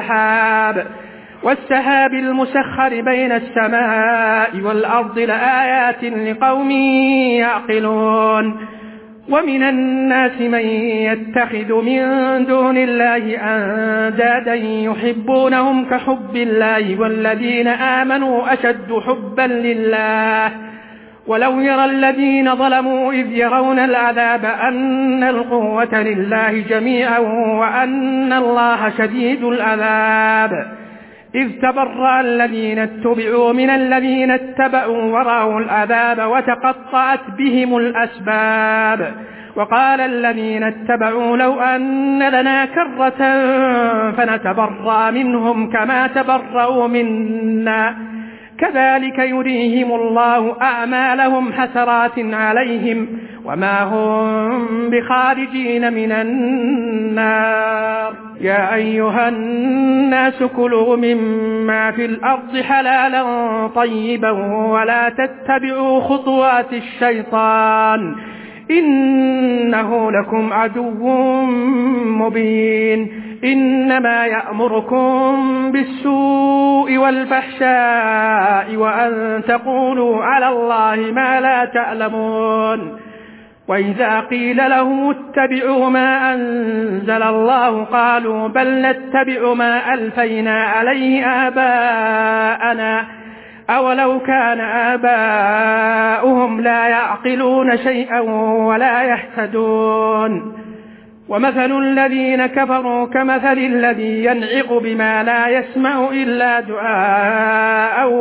والسحاب المسخر بين السماء والأرض لآيات لقوم يعقلون. ومن الناس من يتخذ من دون الله أندادا يحبونهم كحب الله والذين آمنوا أشد حبا لله ولو يرى الذين ظلموا إذ يرون العذاب أن القوة لله جميعا وأن الله شديد العذاب إذ تبرأ الذين اتبعوا من الذين اتبعوا ورأوا العذاب وتقطعت بهم الأسباب وقال الذين اتبعوا لو أن لنا كرة فنتبرأ منهم كما تبرأوا منا كذلك يريهم الله أعمالهم حسرات عليهم وما هم بخارجين من النار. يا أيها الناس كلوا مما في الأرض حلالا طيبا ولا تتبعوا خطوات الشيطان إنه لكم عدو مبين. إنما يأمركم بالسوء والفحشاء وأن تقولوا على الله ما لا تعلمون. وإذا قيل لهم اتبعوا ما أنزل الله قالوا بل نتبع ما ألفينا عليه آباءنا أولو كان آباؤهم لا يعقلون شيئا ولا يهتدون. ومثل الذين كفروا كمثل الذي ينعق بما لا يسمع إلا دعاء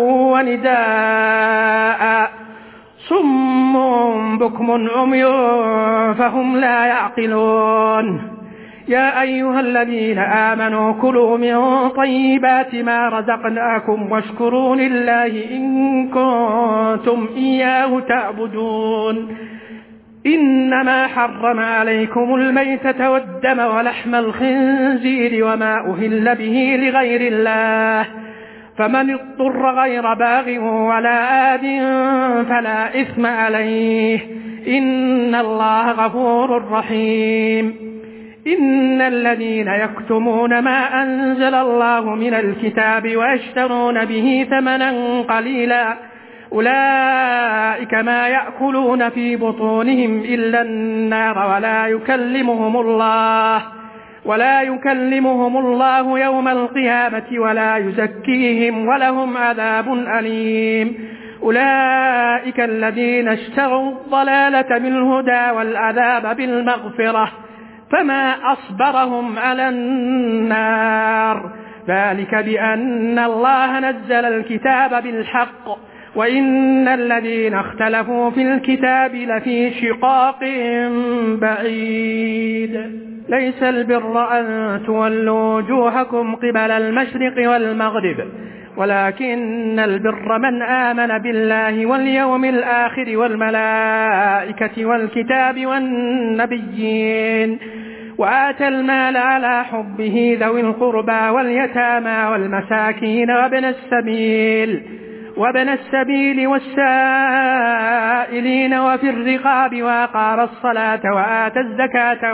ونداء صم بكم عمي فهم لا يعقلون. يا أيها الذين آمنوا كلوا من طيبات ما رزقناكم واشكروا لله إن كنتم إياه تعبدون إنما حرم عليكم الميتة والدم ولحم الخنزير وما أهل به لغير الله فمن اضطر غير باغ ولا آد فلا إثم عليه إن الله غفور رحيم إن الذين يكتمون ما أنزل الله من الكتاب ويشترون به ثمنا قليلا أولئك ما يأكلون في بطونهم إلا النار ولا يكلمهم الله يوم القيامة ولا يزكيهم ولهم عذاب أليم أولئك الذين اشتروا الضلالة بالهدى والعذاب بالمغفرة فما أصبرهم على النار ذلك بأن الله نزل الكتاب بالحق وإن الذين اختلفوا في الكتاب لفي شقاق بعيد ليس البر أن تولوا وجوهكم قبل المشرق والمغرب ولكن البر من آمن بالله واليوم الآخر والملائكة والكتاب والنبيين وآتى المال على حبه ذوي القربى واليتامى والمساكين وابن السبيل والسائلين وفي الرقاب وأقام الصلاة وآتى الزكاة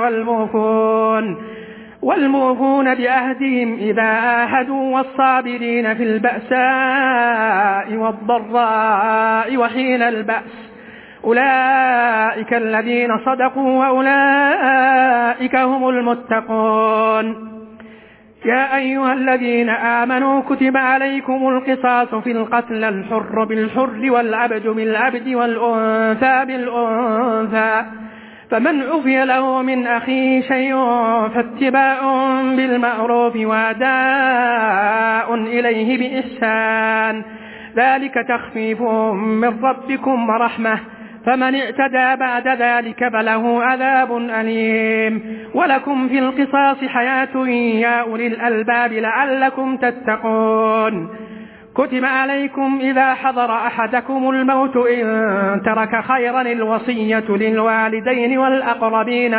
والموفون بعهدهم إذا عاهدوا والصابرين في البأساء والضراء وحين البأس أولئك الذين صدقوا وأولئك هم المتقون يا أيها الذين آمنوا كتب عليكم القصاص في القتل الحر بالحر والعبد بالعبد والأنثى بالأنثى فمن عفي له من أخيه شيء فاتباع بالمعروف وأداء إليه بإحسان ذلك تخفيف من ربكم ورحمة فمن اعتدى بعد ذلك فله عذاب أليم ولكم في القصاص حياة يا أولي الألباب لعلكم تتقون كتب عليكم إذا حضر أحدكم الموت إن ترك خيرا الوصية للوالدين والأقربين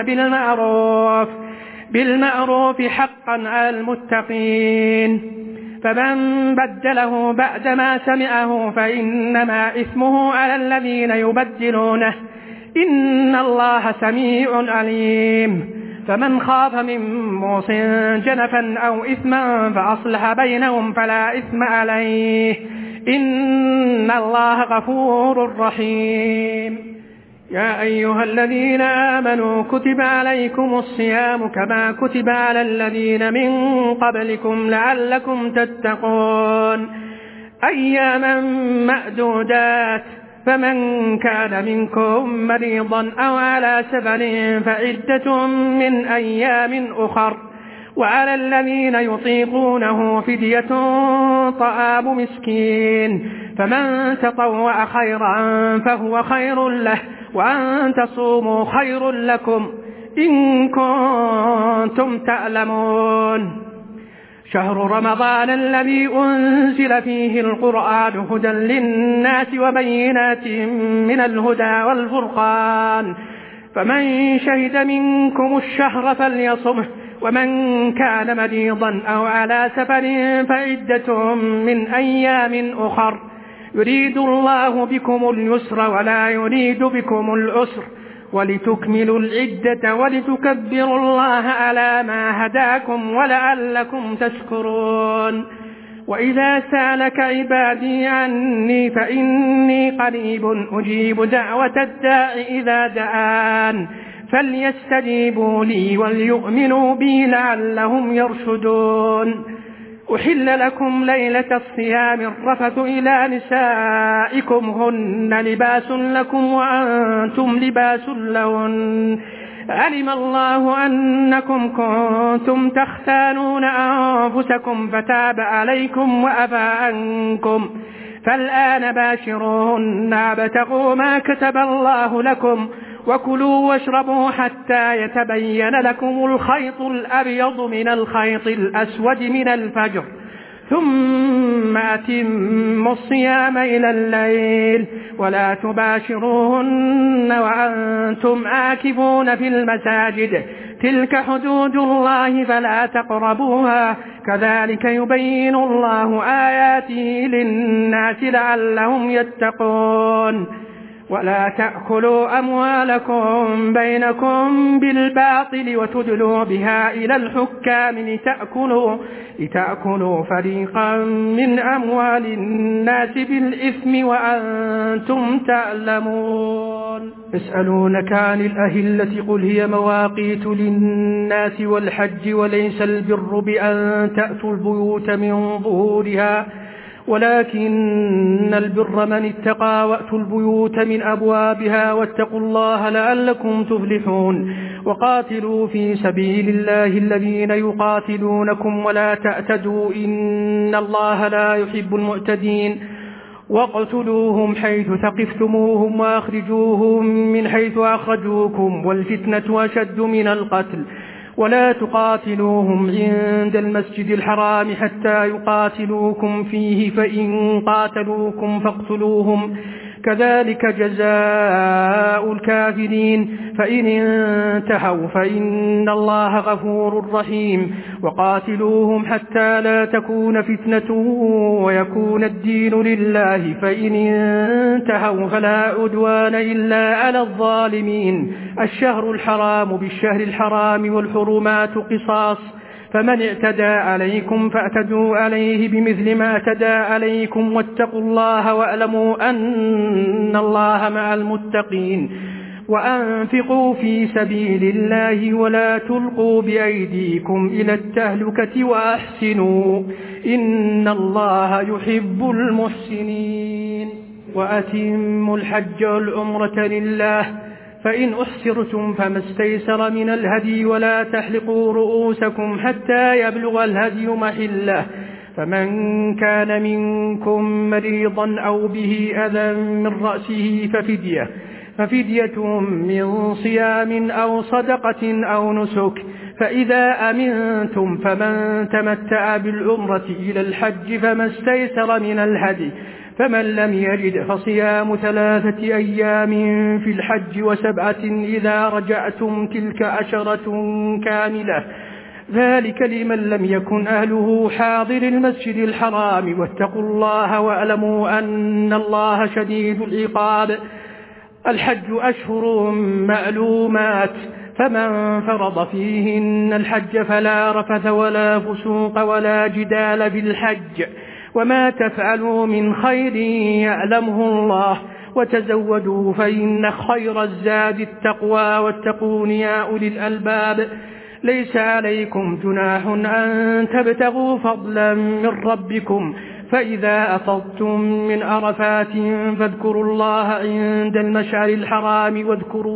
بالمعروف حقا على المتقين فمن بدله بعدما سمعه فإنما إثمه على الذين يبدلونه إن الله سميع عليم فمن خاف من موص جنفا أو إثما فأصلح بينهم فلا إثم عليه إن الله غفور رحيم يا أيها الذين آمنوا كتب عليكم الصيام كما كتب على الذين من قبلكم لعلكم تتقون أياما معدودات فمن كان منكم مريضا أو على سفر فعدة من أيام أخر وعلى الذين يطيقونه فدية طعام مسكين فمن تطوع خيرا فهو خير له وأن تصوموا خير لكم إن كنتم تعلمون شهر رمضان الذي أنزل فيه القرآن هدى للناس وبينات من الهدى والفرقان فمن شهد منكم الشهر فليصمه ومن كان مريضا أو على سفر فعدة من أيام أخر يريد الله بكم اليسر ولا يريد بكم العسر ولتكملوا العدة ولتكبروا الله على ما هداكم ولعلكم تشكرون وإذا سألك عبادي عني فإني قريب أجيب دعوة الداع إذا دعان فليستجيبوا لي وليؤمنوا بي لعلهم يرشدون أحل لكم ليلة الصيام الرفث إلى نسائكم هن لباس لكم وأنتم لباس لهن علم الله أنكم كنتم تختانون أنفسكم فتاب عليكم وعفى عنكم فالآن باشروهن وابتغوا ما كتب الله لكم وكلوا واشربوا حتى يتبين لكم الخيط الأبيض من الخيط الأسود من الفجر ثم أتموا الصيام إلى الليل ولا تباشروهن وأنتم عاكفون في المساجد تلك حدود الله فلا تقربوها كذلك يبين الله آياته للناس لعلهم يتقون ولا تأكلوا أموالكم بينكم بالباطل وتدلوا بها إلى الحكام لتأكلوا فريقا من أموال الناس بالإثم وأنتم تعلمون يسألونك عن الأهلة قل هي مواقيت للناس والحج وليس البر بأن تأتوا البيوت من ظهورها ولكن البر من اتقى وأتوا البيوت من أبوابها واتقوا الله لعلكم تفلحون وقاتلوا في سبيل الله الذين يقاتلونكم ولا تعتدوا إن الله لا يحب المعتدين واقتلوهم حيث ثقفتموهم وأخرجوهم من حيث أخرجوكم والفتنة أشد من القتل ولا تقاتلوهم عند المسجد الحرام حتى يقاتلوكم فيه فإن قاتلوكم فاقتلوهم كذلك جزاء الكافرين فإن انتهوا فإن الله غفور رحيم وقاتلوهم حتى لا تكون فتنة ويكون الدين لله فإن انتهوا فلا عدوان إلا على الظالمين الشهر الحرام بالشهر الحرام والحرمات قصاص فمن اعتدى عليكم فاعتدوا عليه بمثل ما اعتدى عليكم واتقوا الله واعلموا أن الله مع المتقين وأنفقوا في سبيل الله ولا تلقوا بأيديكم إلى التهلكة وأحسنوا إن الله يحب المحسنين وأتموا الحج والعمرة لله فإن أحصرتم فما استيسر من الهدي ولا تحلقوا رؤوسكم حتى يبلغ الهدي محله فمن كان منكم مريضا أو به أذى من رأسه ففدية من صيام أو صدقة أو نسك فإذا أمنتم فمن تمتع بالعمرة إلى الحج فما استيسر من الهدي فمن لم يجد فصيام 3 أيام في الحج و7 إذا رجعتم تلك 10 كاملة ذلك لمن لم يكن أهله حاضر المسجد الحرام واتقوا الله واعلموا أن الله شديد العقاب الحج أشهر معلومات فمن فرض فيهن الحج فلا رفث ولا فسوق ولا جدال في الحج وما تفعلوا من خير يعلمه الله وتزودوا فإن خير الزاد التقوى واتقون يا أولي الألباب ليس عليكم جناح أن تبتغوا فضلا من ربكم فإذا أفضتم من عرفات فاذكروا الله عند المشعر الحرام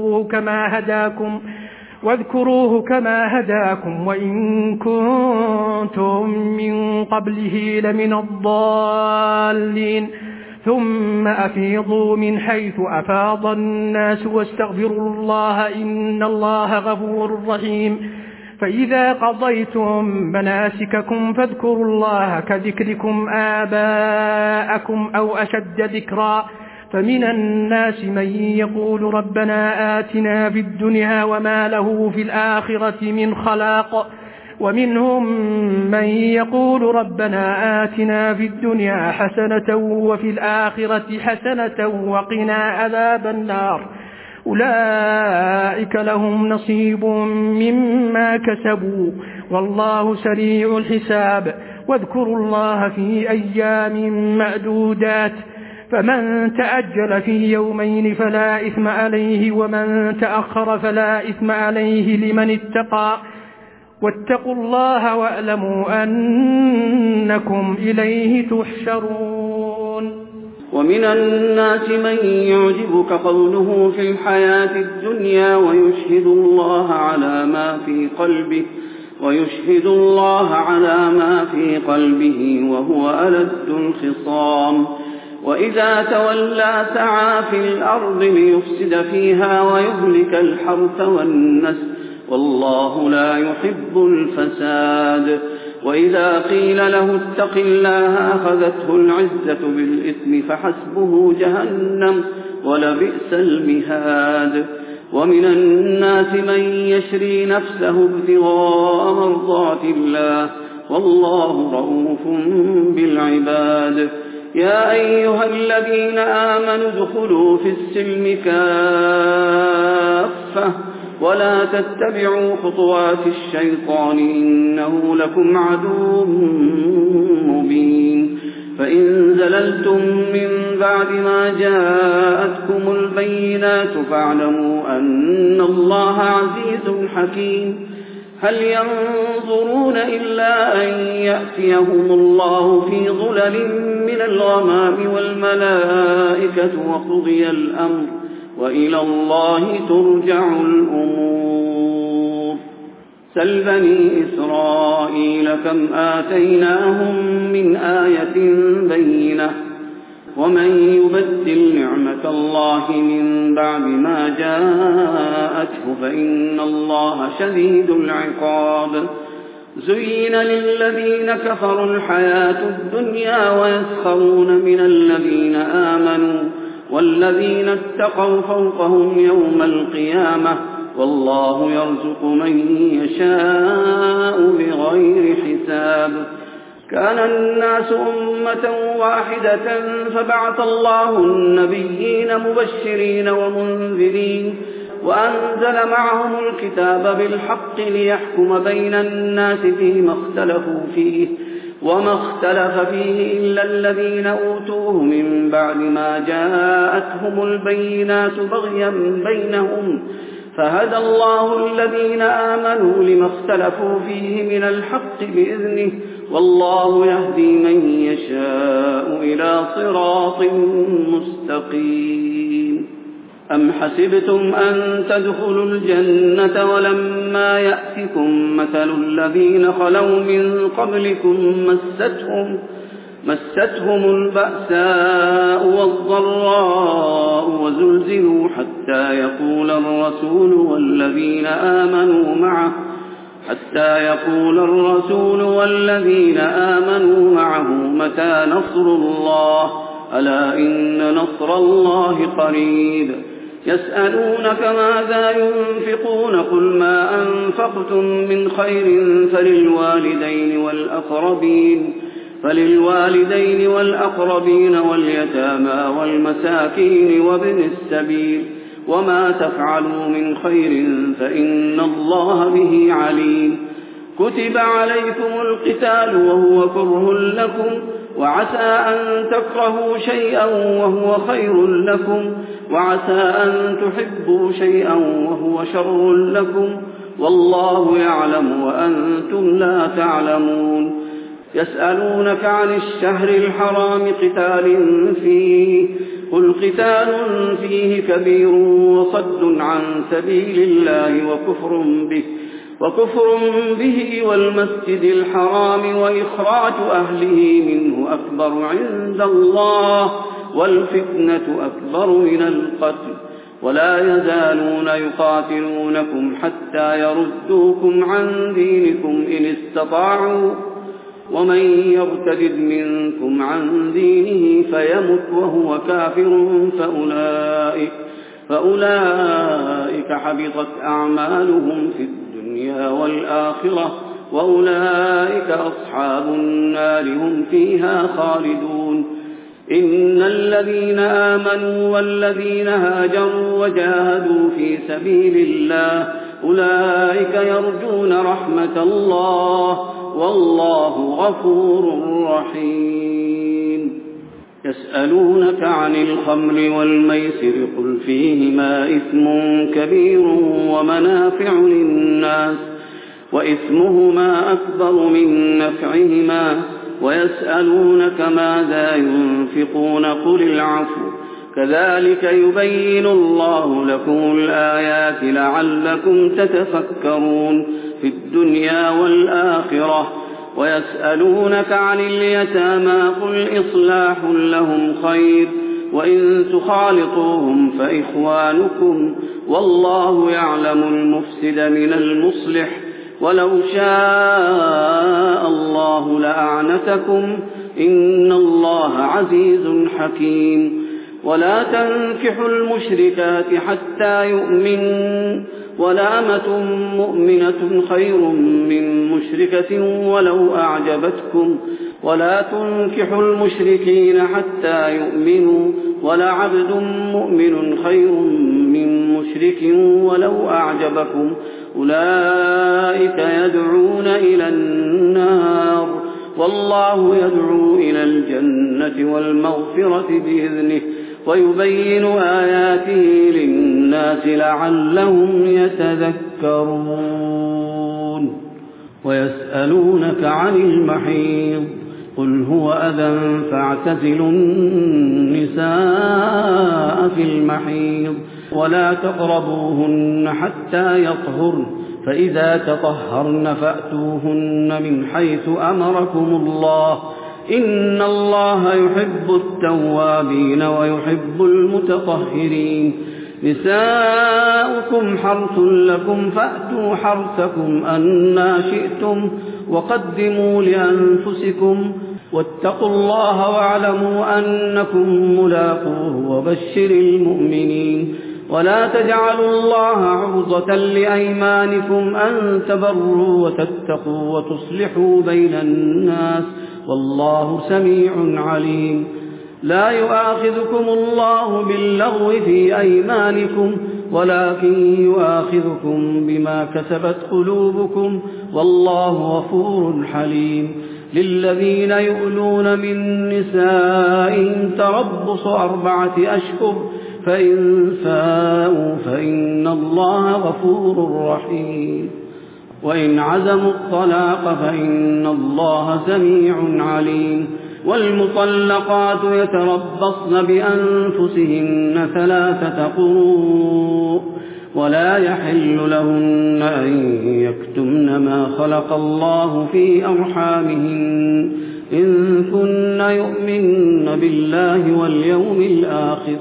واذكروه كما هداكم وإن كنتم من قبله لمن الضالين ثم أفيضوا من حيث أفاض الناس واستغفروا الله إن الله غفور رحيم فإذا قضيتم مناسككم فاذكروا الله كذكركم آباءكم أو أشد ذكرا فمن الناس من يقول ربنا آتنا في الدنيا وما له في الآخرة من خلاق ومنهم من يقول ربنا آتنا في الدنيا حسنة وفي الآخرة حسنة وقنا عذاب النار أولئك لهم نصيب مما كسبوا والله سريع الحساب واذكروا الله في أيام معدودات فمن تأجل في يومين فلا إثم عليه ومن تأخر فلا إثم عليه لمن اتقى واتقوا الله واعلموا أنكم إليه تحشرون ومن الناس من يعجبك قوله في الحياة الدنيا ويشهد الله على ما في قلبه وهو ألد الخصام وإذا تولى سعى في الأرض ليفسد فيها ويهلك الحرث والنسل والله لا يحب الفساد. وإذا قيل له اتق الله أخذته العزة بالإثم فحسبه جهنم ولبئس المهاد. ومن الناس من يشري نفسه ابتغاء مرضات الله والله رؤوف بالعباد. يا أيها الذين آمنوا ادخلوا في السلم كافة ولا تتبعوا خطوات الشيطان إنه لكم عدو مبين. فإن زللتم من بعد ما جاءتكم البينات فاعلموا أن الله عزيز حكيم. هل ينظرون إلا أن يأتيهم الله في ظلل من الغمام والملائكة وقضي الأمر وإلى الله ترجع الأمور. سل بني إسرائيل كم آتيناهم من آية بينة ومن يبدل نعمة الله من بعد ما جاءته فإن الله شديد العقاب. زين للذين كفروا الحياة الدنيا ويسخرون من الذين آمنوا والذين اتقوا فوقهم يوم القيامة والله يرزق من يشاء بغير حساب. كان الناس أمة واحدة فبعث الله النبيين مبشرين ومنذرين وأنزل معهم الكتاب بالحق ليحكم بين الناس فيما اختلفوا فيه وما اختلف فيه إلا الذين أوتوه من بعد ما جاءتهم البينات بغيا بينهم فهدى الله الذين آمنوا لما اختلفوا فيه من الحق بإذنه والله يهدي من يشاء إلى صراط مستقيم. أم حسبتم أن تدخلوا الجنة ولما يأتكم مثل الذين خلوا من قبلكم مستهم البأساء والضراء وزلزلوا حتى يقول الرسول والذين آمنوا معه متى نصر الله ألا إن نصر الله قريب. يسألونك ماذا ينفقون قل ما أنفقتم من خير فللوالدين والأقربين واليتامى والمساكين وابن السبيل وما تفعلوا من خير فإن الله به عليم. كتب عليكم القتال وهو كره لكم وعسى أن تكرهوا شيئا وهو خير لكم وعسى أن تحبوا شيئا وهو شر لكم والله يعلم وأنتم لا تعلمون. يسألونك عن الشهر الحرام قتال فيه قل قتال فيه كبير وصد عن سبيل الله وكفر به والمسجد الحرام وإخراج أهله منه أكبر عند الله والفتنة أكبر من القتل ولا يزالون يقاتلونكم حتى يردوكم عن دينكم إن استطاعوا ومن يرتد منكم عن دينه فيمت وهو كافر فأولئك حبطت أعمالهم في الدنيا والآخرة وأولئك أصحاب النار هم فيها خالدون. إن الذين آمنوا والذين هاجروا وجاهدوا في سبيل الله أولئك يرجون رحمة الله والله غفور رحيم. يسألونك عن الخمر والميسر قل فيهما إثم كبير ومنافع للناس وإثمهما أكبر من نفعهما ويسألونك ماذا ينفقون قل العفو كذلك يبين الله لكم الآيات لعلكم تتفكرون في الدنيا والآخرة ويسألونك عن اليتامى قل إصلاح لهم خير وإن تخالطوهم فإخوانكم والله يعلم المفسد من المصلح ولو شاء الله لأعنتكم إن الله عزيز حكيم ولا تنكحوا المشركات حتى يؤمنوا ولأمة مؤمنة خير من مشركة ولو أعجبتكم ولا تنكحوا المشركين حتى يؤمنوا ولعبد مؤمن خير من مشرك ولو أعجبكم أولئك يدعون إلى النار والله يدعو إلى الجنة والمغفرة بإذنه ويبين آياته للناس لعلهم يتذكرون ويسألونك عن المحيض قل هو أذى فاعتزلوا النساء في المحيض ولا تقربوهن حتى يطهرن فإذا تطهرن فأتوهن من حيث أمركم الله إن الله يحب التوابين ويحب المتطهرين نساؤكم حرث لكم فأتوا حرثكم أنى شئتم وقدموا لأنفسكم واتقوا الله واعلموا أنكم ملاقوه وبشر المؤمنين ولا تجعلوا الله عرضة لأيمانكم أن تبروا وتتقوا وتصلحوا بين الناس والله سميع عليم لا يؤاخذكم الله باللغو في أيمانكم ولكن يؤاخذكم بما كسبت قلوبكم والله غفور حليم للذين يؤلون من نسائهم تربص 4 أشهر فإن فاءوا فإن الله غفور رحيم وإن عزموا الطلاق فإن الله سميع عليم والمطلقات يتربصن بأنفسهن 3 قروء ولا يحل لهن أن يكتمن ما خلق الله في أرحامهن إن كن يؤمن بالله واليوم الآخر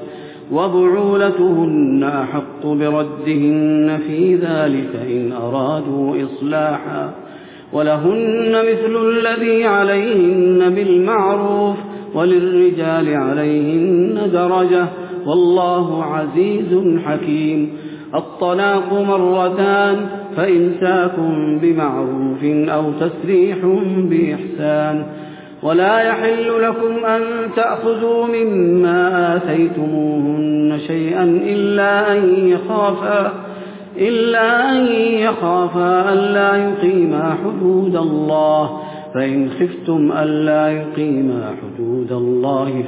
وبعولتهن أحق بردهن في ذلك إن أرادوا إصلاحا ولهن مثل الذي عليهن بالمعروف وللرجال عليهن درجة والله عزيز حكيم الطلاق 2 فإمساك بمعروف أو تسريح بإحسان ولا يحل لكم أن تأخذوا مما آتيتموهن شيئا إلا أن يخافا ألا يقيما حدود الله فإن خفتم ألا يقيما حدود الله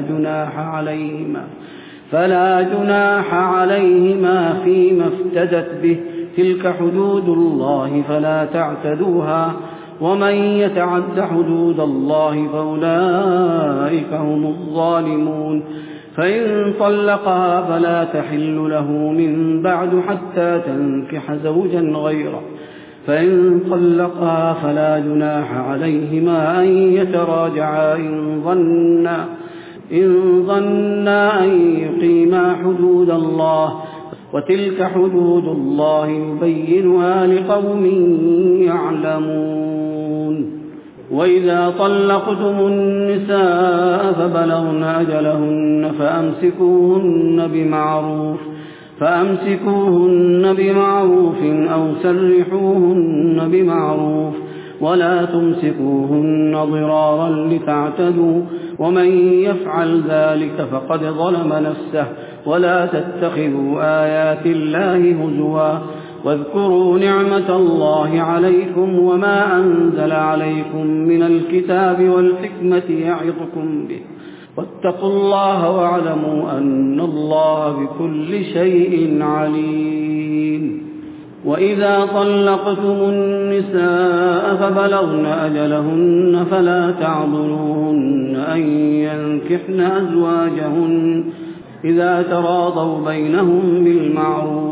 فلا جناح عليهما فيما افتدت به تلك حدود الله فلا تعتدوها ومن يتعد حدود الله فأولئك هم الظالمون فإن طلقها فلا تحل له من بعد حتى تنكح زوجا غيره فإن طلقها فلا جناح عليهما أن يتراجعا إن ظنا أن يقيما حدود الله وتلك حدود الله يبينها لقوم يعلمون وإذا طلقتم النساء فبلغن أجلهن فأمسكوهن بمعروف أو سرحوهن بمعروف ولا تمسكوهن ضرارا لتعتدوا ومن يفعل ذلك فقد ظلم نفسه ولا تتخذوا آيات الله هزوا واذكروا نعمة الله عليكم وما أنزل عليكم من الكتاب والحكمة يعظكم به واتقوا الله واعلموا أن الله بكل شيء عليم وإذا طلقتم النساء فبلغن أجلهن فلا تعضلوهن أن ينكحن أزواجهن إذا تراضوا بينهم بالمعروف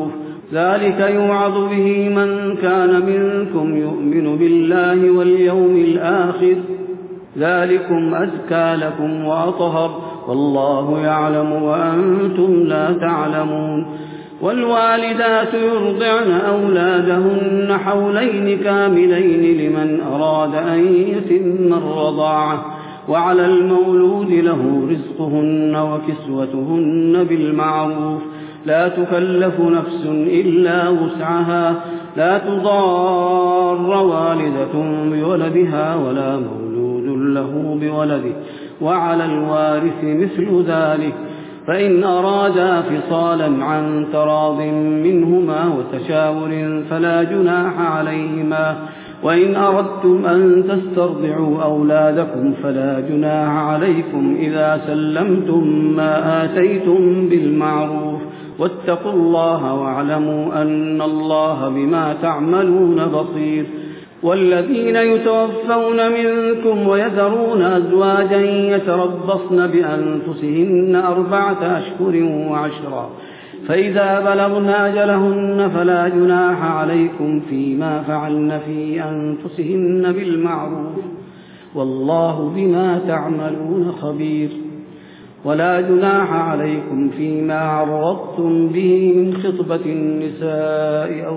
ذلك يوعظ به من كان منكم يؤمن بالله واليوم الآخر ذلكم أزكى لكم وأطهر والله يعلم وأنتم لا تعلمون والوالدات يرضعن أولادهن حولين كاملين لمن أراد أن يتم الرضاعة وعلى المولود له رزقهن وكسوتهن بالمعروف لا تكلف نفس إلا وسعها لا تضار والدة بولدها ولا مولود له بولده وعلى الوارث مثل ذلك فإن أرادا فصالا عن تراض منهما وتشاور فلا جناح عليهما وإن أردتم أن تسترضعوا أولادكم فلا جناح عليكم إذا سلمتم ما آتيتم بالمعروف واتقوا الله واعلموا أن الله بما تعملون بصير والذين يتوفون منكم ويذرون أزواجا يتربصن بأنفسهن 4 أشهر وعشرا فإذا بلغن أجلهن فلا جناح عليكم فيما فعلن في أنفسهن بالمعروف والله بما تعملون خبير ولا جناح عليكم فيما عرضتم به من خطبة النساء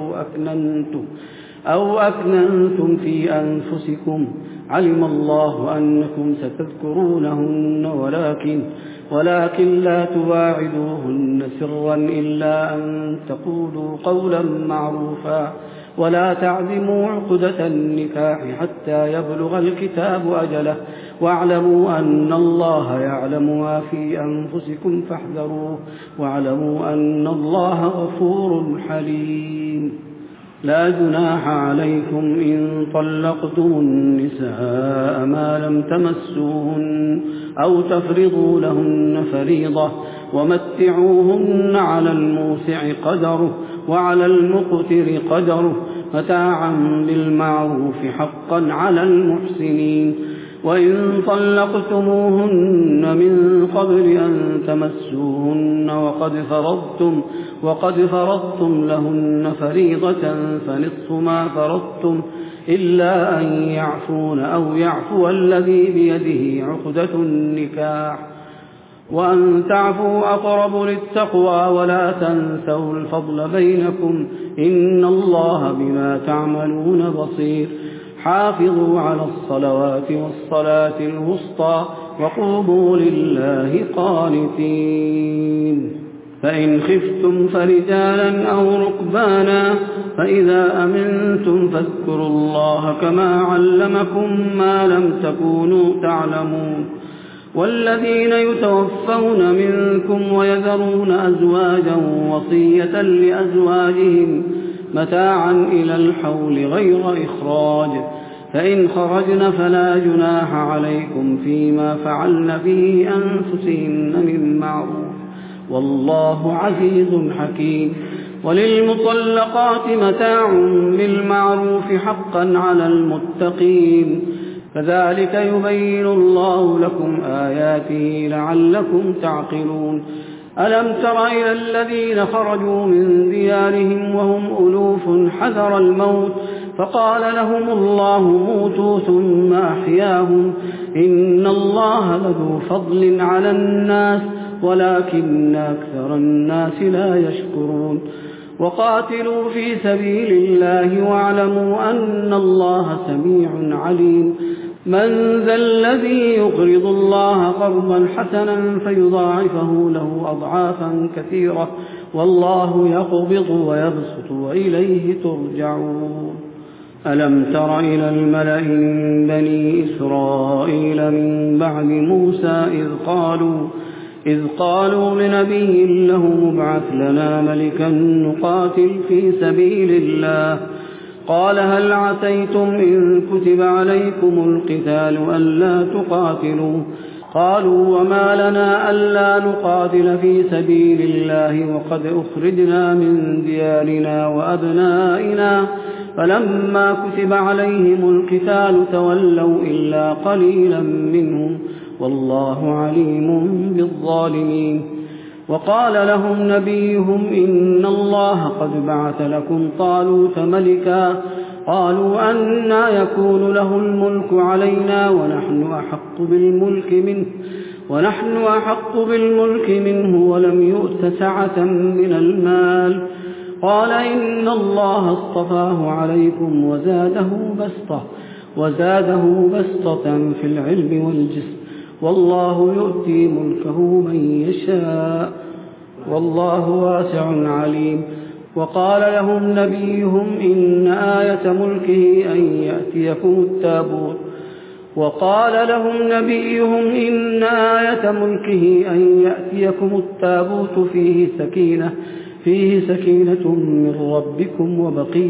أو أكننتم في أنفسكم علم الله أنكم ستذكرونهن ولكن لا تواعدوهن سرا إلا أن تقولوا قولا معروفا ولا تعزموا عقدة النكاح حتى يبلغ الكتاب أجله واعلموا أن الله يعلم ما في أنفسكم فاحذروه واعلموا أن الله غفور حليم لا جناح عليكم إن طلقتم النساء ما لم تمسوهن أو تفرضوا لهن فريضة ومتعوهن على الموسع قدره وعلى المقتر قدره متاعا بالمعروف حقا على المحسنين وإن طلقتموهن من قبل أن تمسوهن وقد فرضتم لهن فريضة فنصف ما فرضتم إلا أن يعفون أو يعفو الذي بيده عقدة النكاح وأن تعفوا أقرب للتقوى ولا تنسوا الفضل بينكم إن الله بما تعملون بصير حافظوا على الصلوات والصلاة الوسطى وقوموا لله قانتين فإن خفتم فرجالا أو ركبانا فإذا أمنتم فاذكروا الله كما علمكم ما لم تكونوا تعلمون والذين يتوفون منكم ويذرون أزواجا وصية لأزواجهم متاعا إلى الحول غير إخراج فإن خرجن فلا جناح عليكم فيما فعلن في أنفسهن من معروف والله عزيز حكيم وللمطلقات متاع بالمعروف حقا على المتقين كذلك يبين الله لكم آياته لعلكم تعقلون ألم تر إلى الذين خرجوا من ديارهم وهم ألوف حذر الموت فقال لهم الله موتوا ثم أحياهم إن الله لذو فضل على الناس ولكن أكثر الناس لا يشكرون وقاتلوا في سبيل الله واعلموا أن الله سميع عليم من ذا الذي يقرض الله قرضا حسنا فيضاعفه له أضعافا كثيرة والله يقبض ويبسط وإليه ترجعون ألم تر إلى الملأ من بني إسرائيل من بعد موسى إذ قالوا لنبي له مبعث لنا ملكا نقاتل في سبيل الله قال هل عسيتم إن كتب عليكم القتال ألا تقاتلوا قالوا وما لنا ألا نقاتل في سبيل الله وقد أخرجنا من ديارنا وأبنائنا فلما كتب عليهم القتال تولوا إلا قليلا منهم والله عليم بالظالمين وقال لهم نبيهم إن الله قد بعث لكم طالوت ملكا قالوا أنى يكون له الملك علينا ونحن أحق بالملك منه ولم يؤت سعة من المال قال إن الله اصطفاه عليكم وزاده بسطة في العلم والجسم والله يؤتي ملكه من يشاء والله واسع عليم. وقال لهم نبيهم إن آية ملكه أن يأتيكم التابوت فيه سكينة من ربكم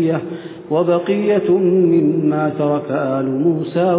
وبقية مما ترك آل موسى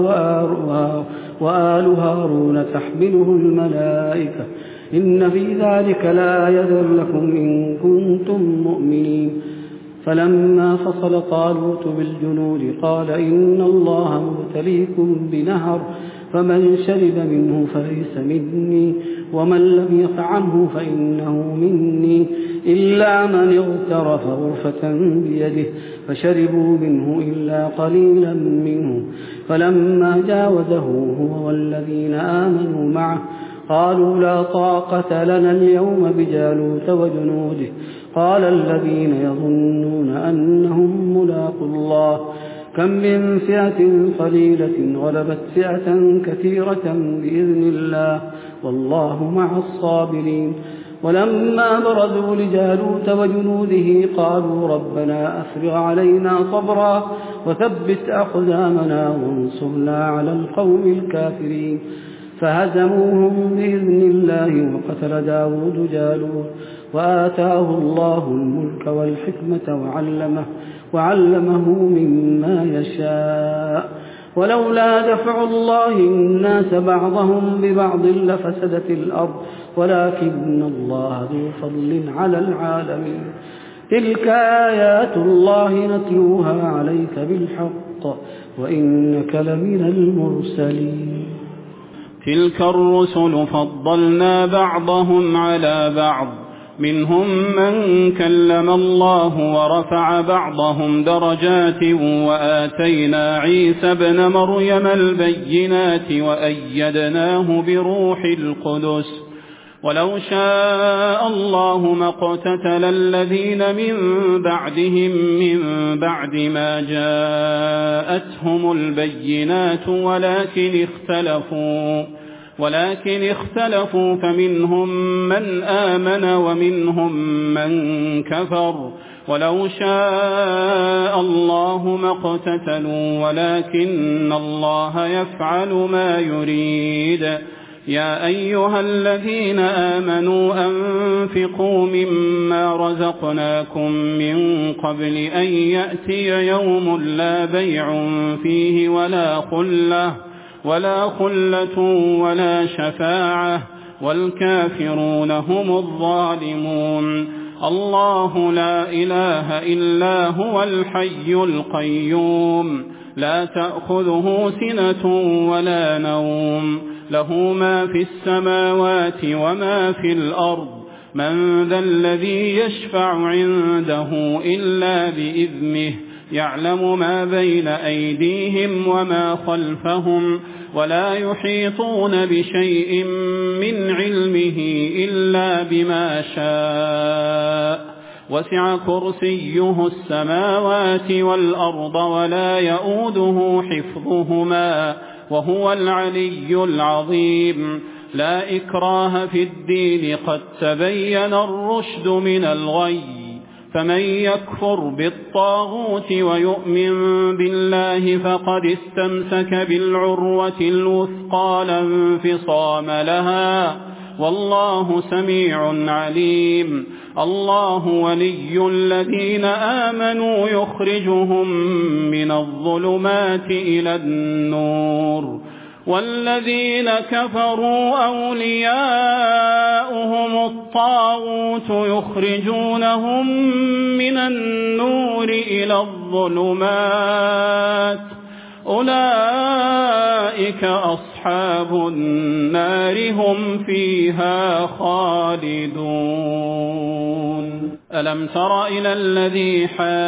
وآل هارون تحمله الملائكة إن في ذلك لآية لكم إن كنتم مؤمنين. فلما فصل طالوت بالجنود قال إن الله مبتليكم بنهر فمن شرب منه فليس مني ومن لم يطعمه فإنه مني إلا من اغترف غرفة بيده فشربوا منه إلا قليلا منه فلما جاوزه هو والذين آمنوا معه قالوا لا طاقة لنا اليوم بجالوت وجنوده قال الذين يظنون أنهم ملاقو الله كم من فئة قليلة غلبت فئة كثيرة بإذن الله والله مع الصابرين. ولما برزوا لجالوت وجنوده قالوا ربنا أفرغ علينا صبرا وثبت أقدامنا وانصرنا على القوم الكافرين فهزموهم بإذن الله وقتل داود جالوت وآتاه الله الملك والحكمة وعلمه مما يشاء ولولا دفع الله الناس بعضهم ببعض لفسدت الأرض ولكن الله ذو فضل على العالمين. تلك آيات الله نتلوها عليك بالحق وإنك لمن المرسلين. تلك الرسل فضلنا بعضهم على بعض منهم من كلم الله ورفع بعضهم درجات وآتينا عيسى ابن مريم البينات وأيدناه بروح القدس ولو شاء الله ما اقتتل الذين من بعدهم من بعد ما جاءتهم البينات ولكن اختلفوا فمنهم من آمن ومنهم من كفر ولو شاء الله ما اقتتلوا ولكن الله يفعل ما يريد. يا أيها الذين آمنوا أنفقوا مما رزقناكم من قبل أن يأتي يوم لا بيع فيه ولا خلة ولا شفاعة والكافرون هم الظالمون. الله لا إله إلا هو الحي القيوم لا تأخذه سنة ولا نوم له ما في السماوات وما في الأرض من ذا الذي يشفع عنده إلا بإذنه يعلم ما بين أيديهم وما خلفهم ولا يحيطون بشيء من علمه إلا بما شاء وسع كرسيه السماوات والأرض ولا يؤوده حفظهما وهو العلي العظيم. لا إكراه في الدين قد تبين الرشد من الغي فمن يكفر بالطاغوت ويؤمن بالله فقد استمسك بالعروة الوثقى لا انفصام لها والله سميع عليم. الله ولي الذين آمنوا يخرجهم من الظلمات إلى النور والذين كفروا أولياؤهم الطاغوت يخرجونهم من النور إلى الظلمات أولئك أصحاب النار هم فيها خالدون. ألم تر إلى الذي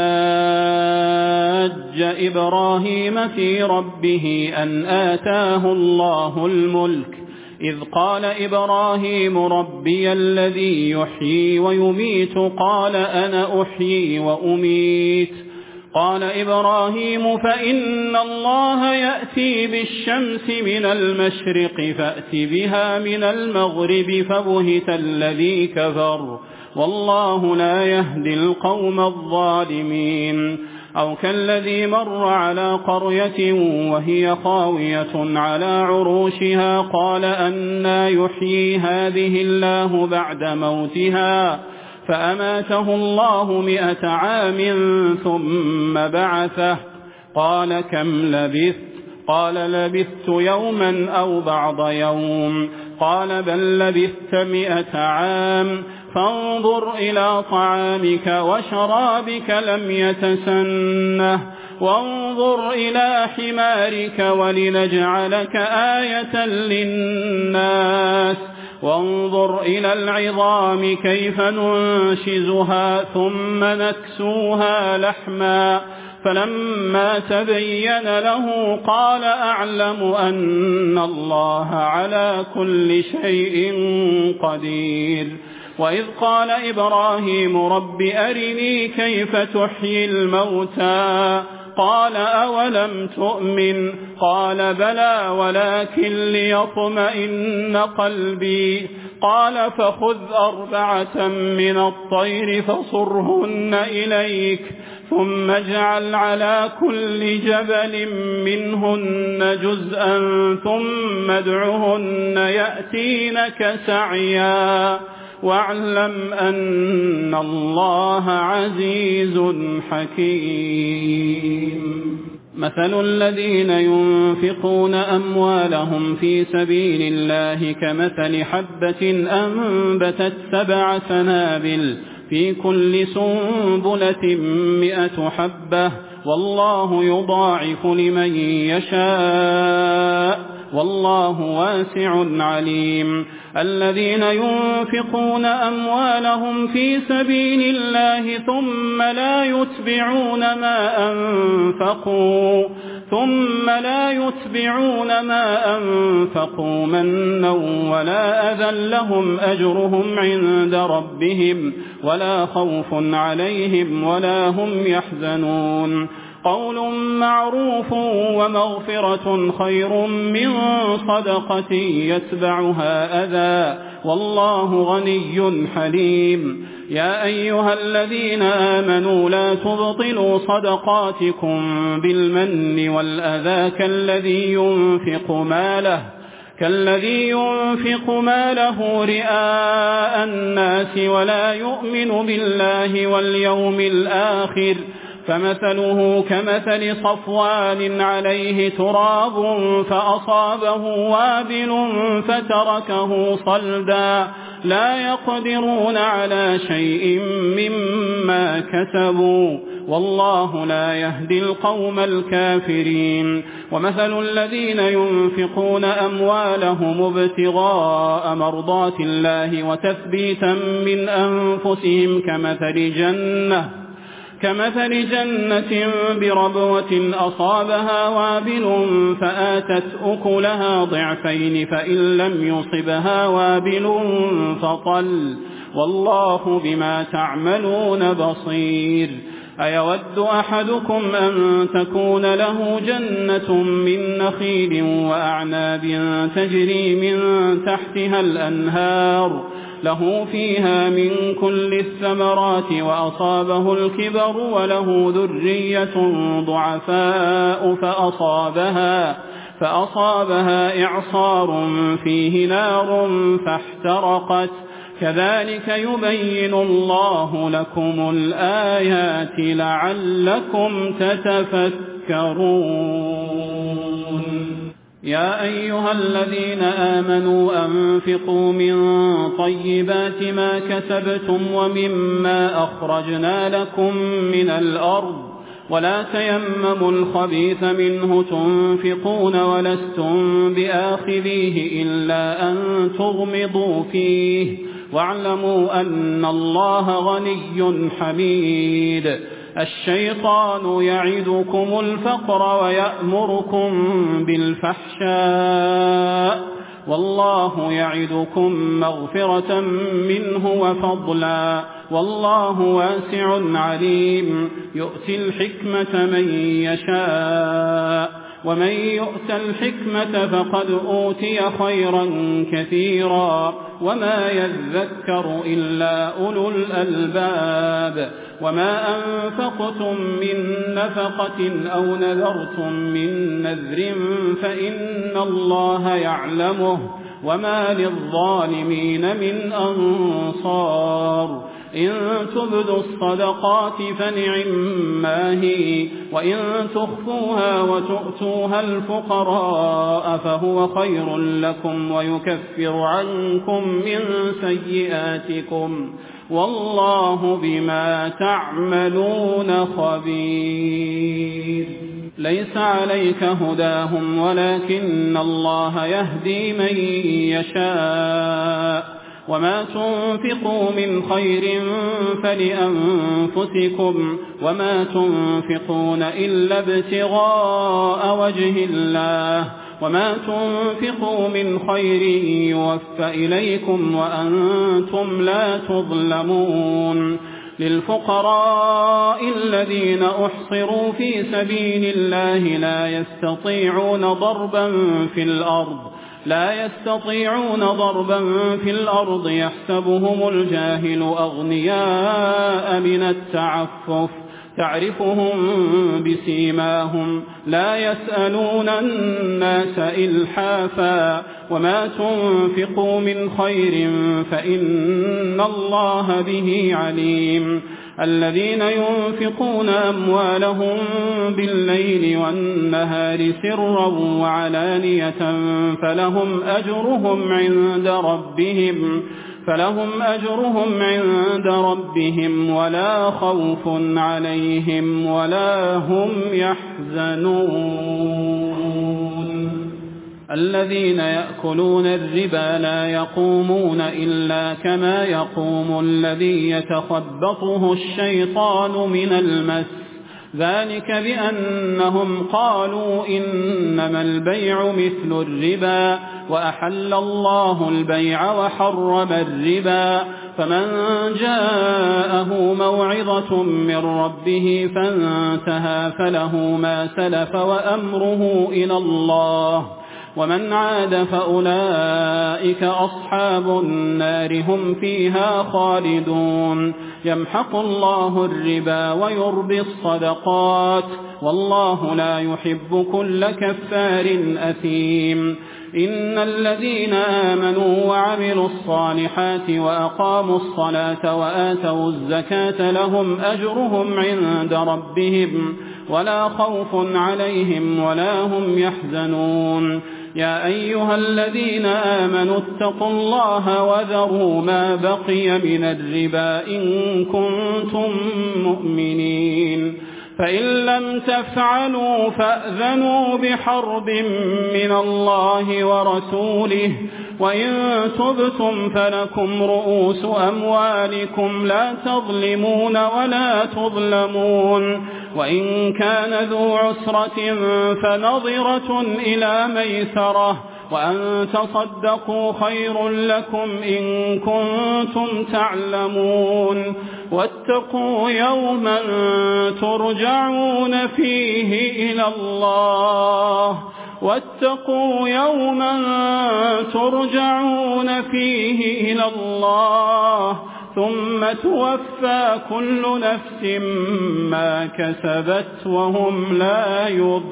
حاج إبراهيم في ربه أن آتاه الله الملك إذ قال إبراهيم ربي الذي يحيي ويميت قال أنا أحيي وأميت قال إبراهيم فإن الله يأتي بالشمس من المشرق فأت بها من المغرب فبهت الذي كفر والله لا يهدي القوم الظالمين. أو كالذي مر على قرية وهي خاوية على عروشها قال أنى يحيي هذه الله بعد موتها فأماته الله 100 عام ثم بعثه قال كم لبثت قال لبثت يوما أو بعض يوم قال بل لبثت 100 عام فانظر إلى طعامك وشرابك لم يتسنه وانظر إلى حمارك ولنجعلك آية للناس وانظر إلى العظام كيف ننشزها ثم نكسوها لحما فلما تبين له قال أعلم أن الله على كل شيء قدير. وإذ قال إبراهيم رب أرني كيف تحيي الموتى قال أولم تؤمن قال بلى ولكن ليطمئن قلبي قال فخذ 4 من الطير فصرهن إليك ثم اجعل على كل جبل منهن جزءا ثم ادعهن يأتينك سعيا واعلم أن الله عزيز حكيم. مثل الذين ينفقون أموالهم في سبيل الله كمثل حبة أنبتت 7 سنابل في كل سنبلة 100 حبة والله يضاعف لمن يشاء والله واسع عليم. الذين ينفقون أموالهم في سبيل الله ثم لا يتبعون ما أنفقوا منا ولا أذى لهم أجرهم عند ربهم ولا خوف عليهم ولا هم يحزنون. قول معروف ومغفرة خير من صدقة يتبعها أذى والله غني حليم. يا أيها الذين آمنوا لا تبطلوا صدقاتكم بالمن والأذى كالذي ينفق ماله رئاء الناس ولا يؤمن بالله واليوم الآخر فمثله كمثل صفوان عليه تراب فأصابه وابل فتركه صلدا لا يقدرون على شيء مما كسبوا والله لا يهدي القوم الكافرين. ومثل الذين ينفقون أموالهم ابتغاء مرضات الله وتثبيتا من أنفسهم كمثل جنة بربوة أصابها وابل فآتت أكلها ضعفين فإن لم يصبها وابل فطل والله بما تعملون بصير. أيود أحدكم أن تكون له جنة من نخيل وأعناب تجري من تحتها الأنهار له فيها من كل الثمرات وأصابه الكبر وله ذرية ضعفاء فأصابها إعصار فيه نار فاحترقت كذلك يبين الله لكم الآيات لعلكم تتفكرون. يا أيها الذين آمنوا أنفقوا من طيبات ما كسبتم ومما أخرجنا لكم من الأرض ولا تيمموا الخبيث منه تنفقون ولستم بآخذيه إلا أن تغمضوا فيه واعلموا أن الله غني حميد. الشيطان يعدكم الفقر ويأمركم بالفحشاء والله يعدكم مغفرة منه وفضلا والله واسع عليم. يؤتي الحكمة من يشاء ومن يؤت الحكمة فقد أوتي خيرا كثيرا وما يذكر إلا أولو الألباب. وما أنفقتم من نفقة أو نذرتم من نذر فإن الله يعلمه وما للظالمين من أنصار. إن تبدوا الصدقات فنعما هي وإن تخفوها وتؤتوها الفقراء فهو خير لكم ويكفر عنكم من سيئاتكم والله بما تعملون خبير. ليس عليك هداهم ولكن الله يهدي من يشاء وما تنفقوا من خير فلأنفسكم وما تنفقون إلا ابتغاء وجه الله وما تنفقوا من خير يوفى إليكم وأنتم لا تظلمون. للفقراء الذين أحصروا في سبيل الله لا يستطيعون ضربا في الأرض يحسبهم الجاهل أغنياء من التعفف تعرفهم بسيماهم لا يسألون الناس إلحافا وما تنفقوا من خير فإن الله به عليم. الذين ينفقون أموالهم بالليل والنهار سرا وعلانية فلهم أجرهم عند ربهم ولا خوف عليهم ولا هم يحزنون. الذين يأكلون الربا لا يقومون إلا كما يقوم الذي يتخبطه الشيطان من المس ذلك بأنهم قالوا إنما البيع مثل الربا وأحل الله البيع وحرم الربا. فمن جاءه موعظة من ربه فانتهى فله ما سلف وأمره إلى الله ومن عاد فأولئك أصحاب النار هم فيها خالدون. يمحق الله الربا ويربي الصدقات والله لا يحب كل كفار أثيم. إن الذين آمنوا وعملوا الصالحات وأقاموا الصلاة وآتوا الزكاة لهم أجرهم عند ربهم ولا خوف عليهم ولا هم يحزنون. يا أيها الذين آمنوا اتقوا الله وذروا ما بقي من الربا إن كنتم مؤمنين فإن لم تفعلوا فأذنوا بحرب من الله ورسوله وإن تبتم فلكم رؤوس أموالكم لا تظلمون ولا تظلمون. وإن كان ذو عسرة فنظرة إلى ميسرة وأن تصدقوا خير لكم إن كنتم تعلمون. واتقوا يوما ترجعون فيه إلى الله ثم توفى كل نفس ما كسبت وهم لا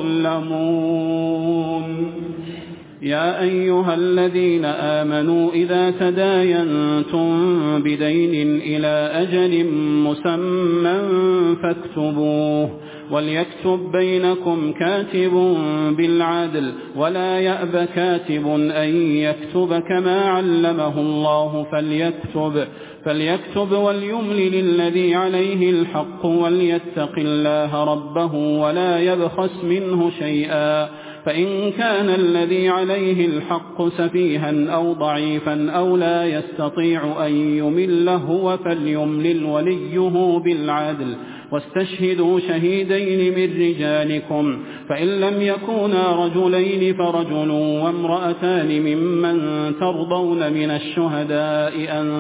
يظلمون. يا أيها الذين آمنوا إذا تداينتم بدين إلى أجل مسمى فاكتبوه وليكتب بينكم كاتب بالعدل ولا يأب كاتب أن يكتب كما علمه الله فليكتب وليملل الذي عليه الحق وليتق الله ربه ولا يبخس منه شيئا، فإن كان الذي عليه الحق سفيها أو ضعيفا أو لا يستطيع أن يمل هو فليملل وليه بالعدل، واستشهدوا شهيدين من رجالكم، فإن لم يكونا رجلين فرجل وامرأتان ممن ترضون من الشهداء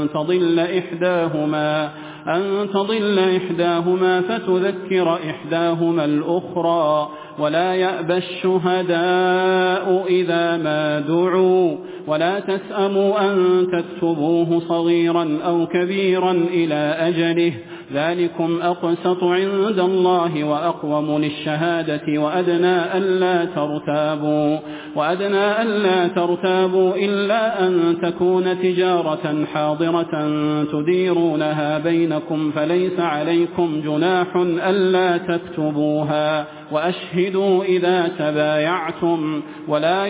أن تضل إحداهما فتذكر إحداهما الأخرى، ولا يأبى الشهداء إذا ما دعوا، ولا تسأموا أن تكتبوه صغيرا أو كبيرا إلى أجله، ذلكم أقسط عند الله وأقوم للشهادة وأدنى ألا ترتابوا إلا أن تكون تجارة حاضرة تديرونها بينكم فليس عليكم جناح ألا تكتبوها، وأشهدوا إذا تبايعتم، ولا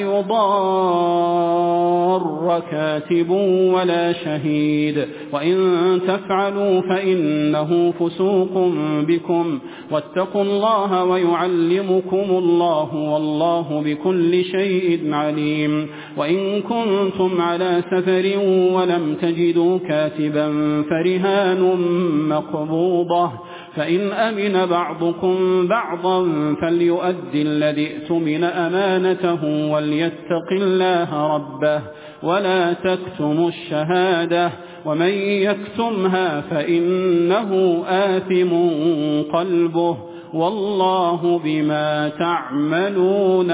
يضار كاتب ولا شهيد، وإن تفعلوا فإنه فسوق بكم، واتقوا الله ويعلمكم الله والله بكل شيء عليم. وإن كنتم على سفر ولم تجدوا كاتبا فرهان مقبوضة، فإن أمن بعضكم بعضا فليؤدي الذي اؤتمن أمانته وليتق الله ربه ولا تكتموا الشهادة، ومن يكتمها فإنه آثم قلبه والله بما تعملون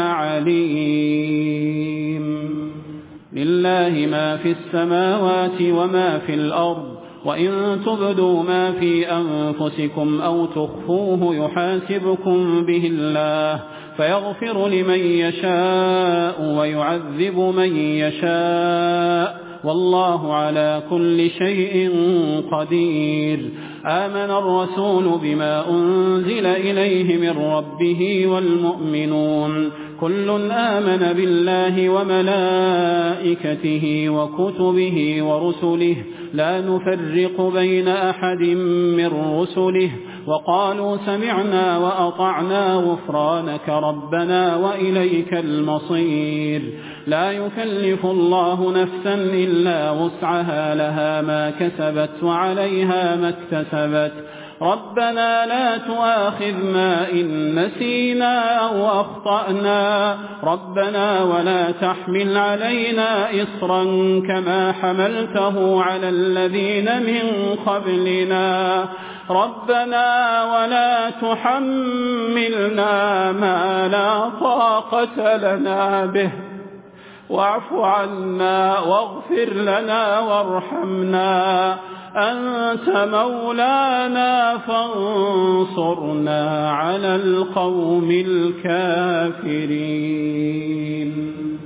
عليم. لله ما في السماوات وما في الأرض، وإن تبدوا ما في أنفسكم أو تخفوه يحاسبكم به الله فيغفر لمن يشاء ويعذب من يشاء، والله على كل شيء قدير. آمن الرسول بما أنزل إليه من ربه والمؤمنون كل آمن بالله وملائكته وكتبه ورسله لا نفرق بين أحد من رسله، وقالوا سمعنا وأطعنا غفرانك ربنا وإليك المصير. لا يكلف الله نفسا إلا وسعها، لها ما كسبت وعليها ما اكتسبت. ربنا لا تؤاخذنا إن نسينا أو أخطأنا، ربنا ولا تحمل علينا إصرا كما حملته على الذين من قبلنا، ربنا ولا تحملنا ما لا طاقة لنا به، واعف عنا واغفر لنا وارحمنا، أنت مولانا فانصرنا على القوم الكافرين.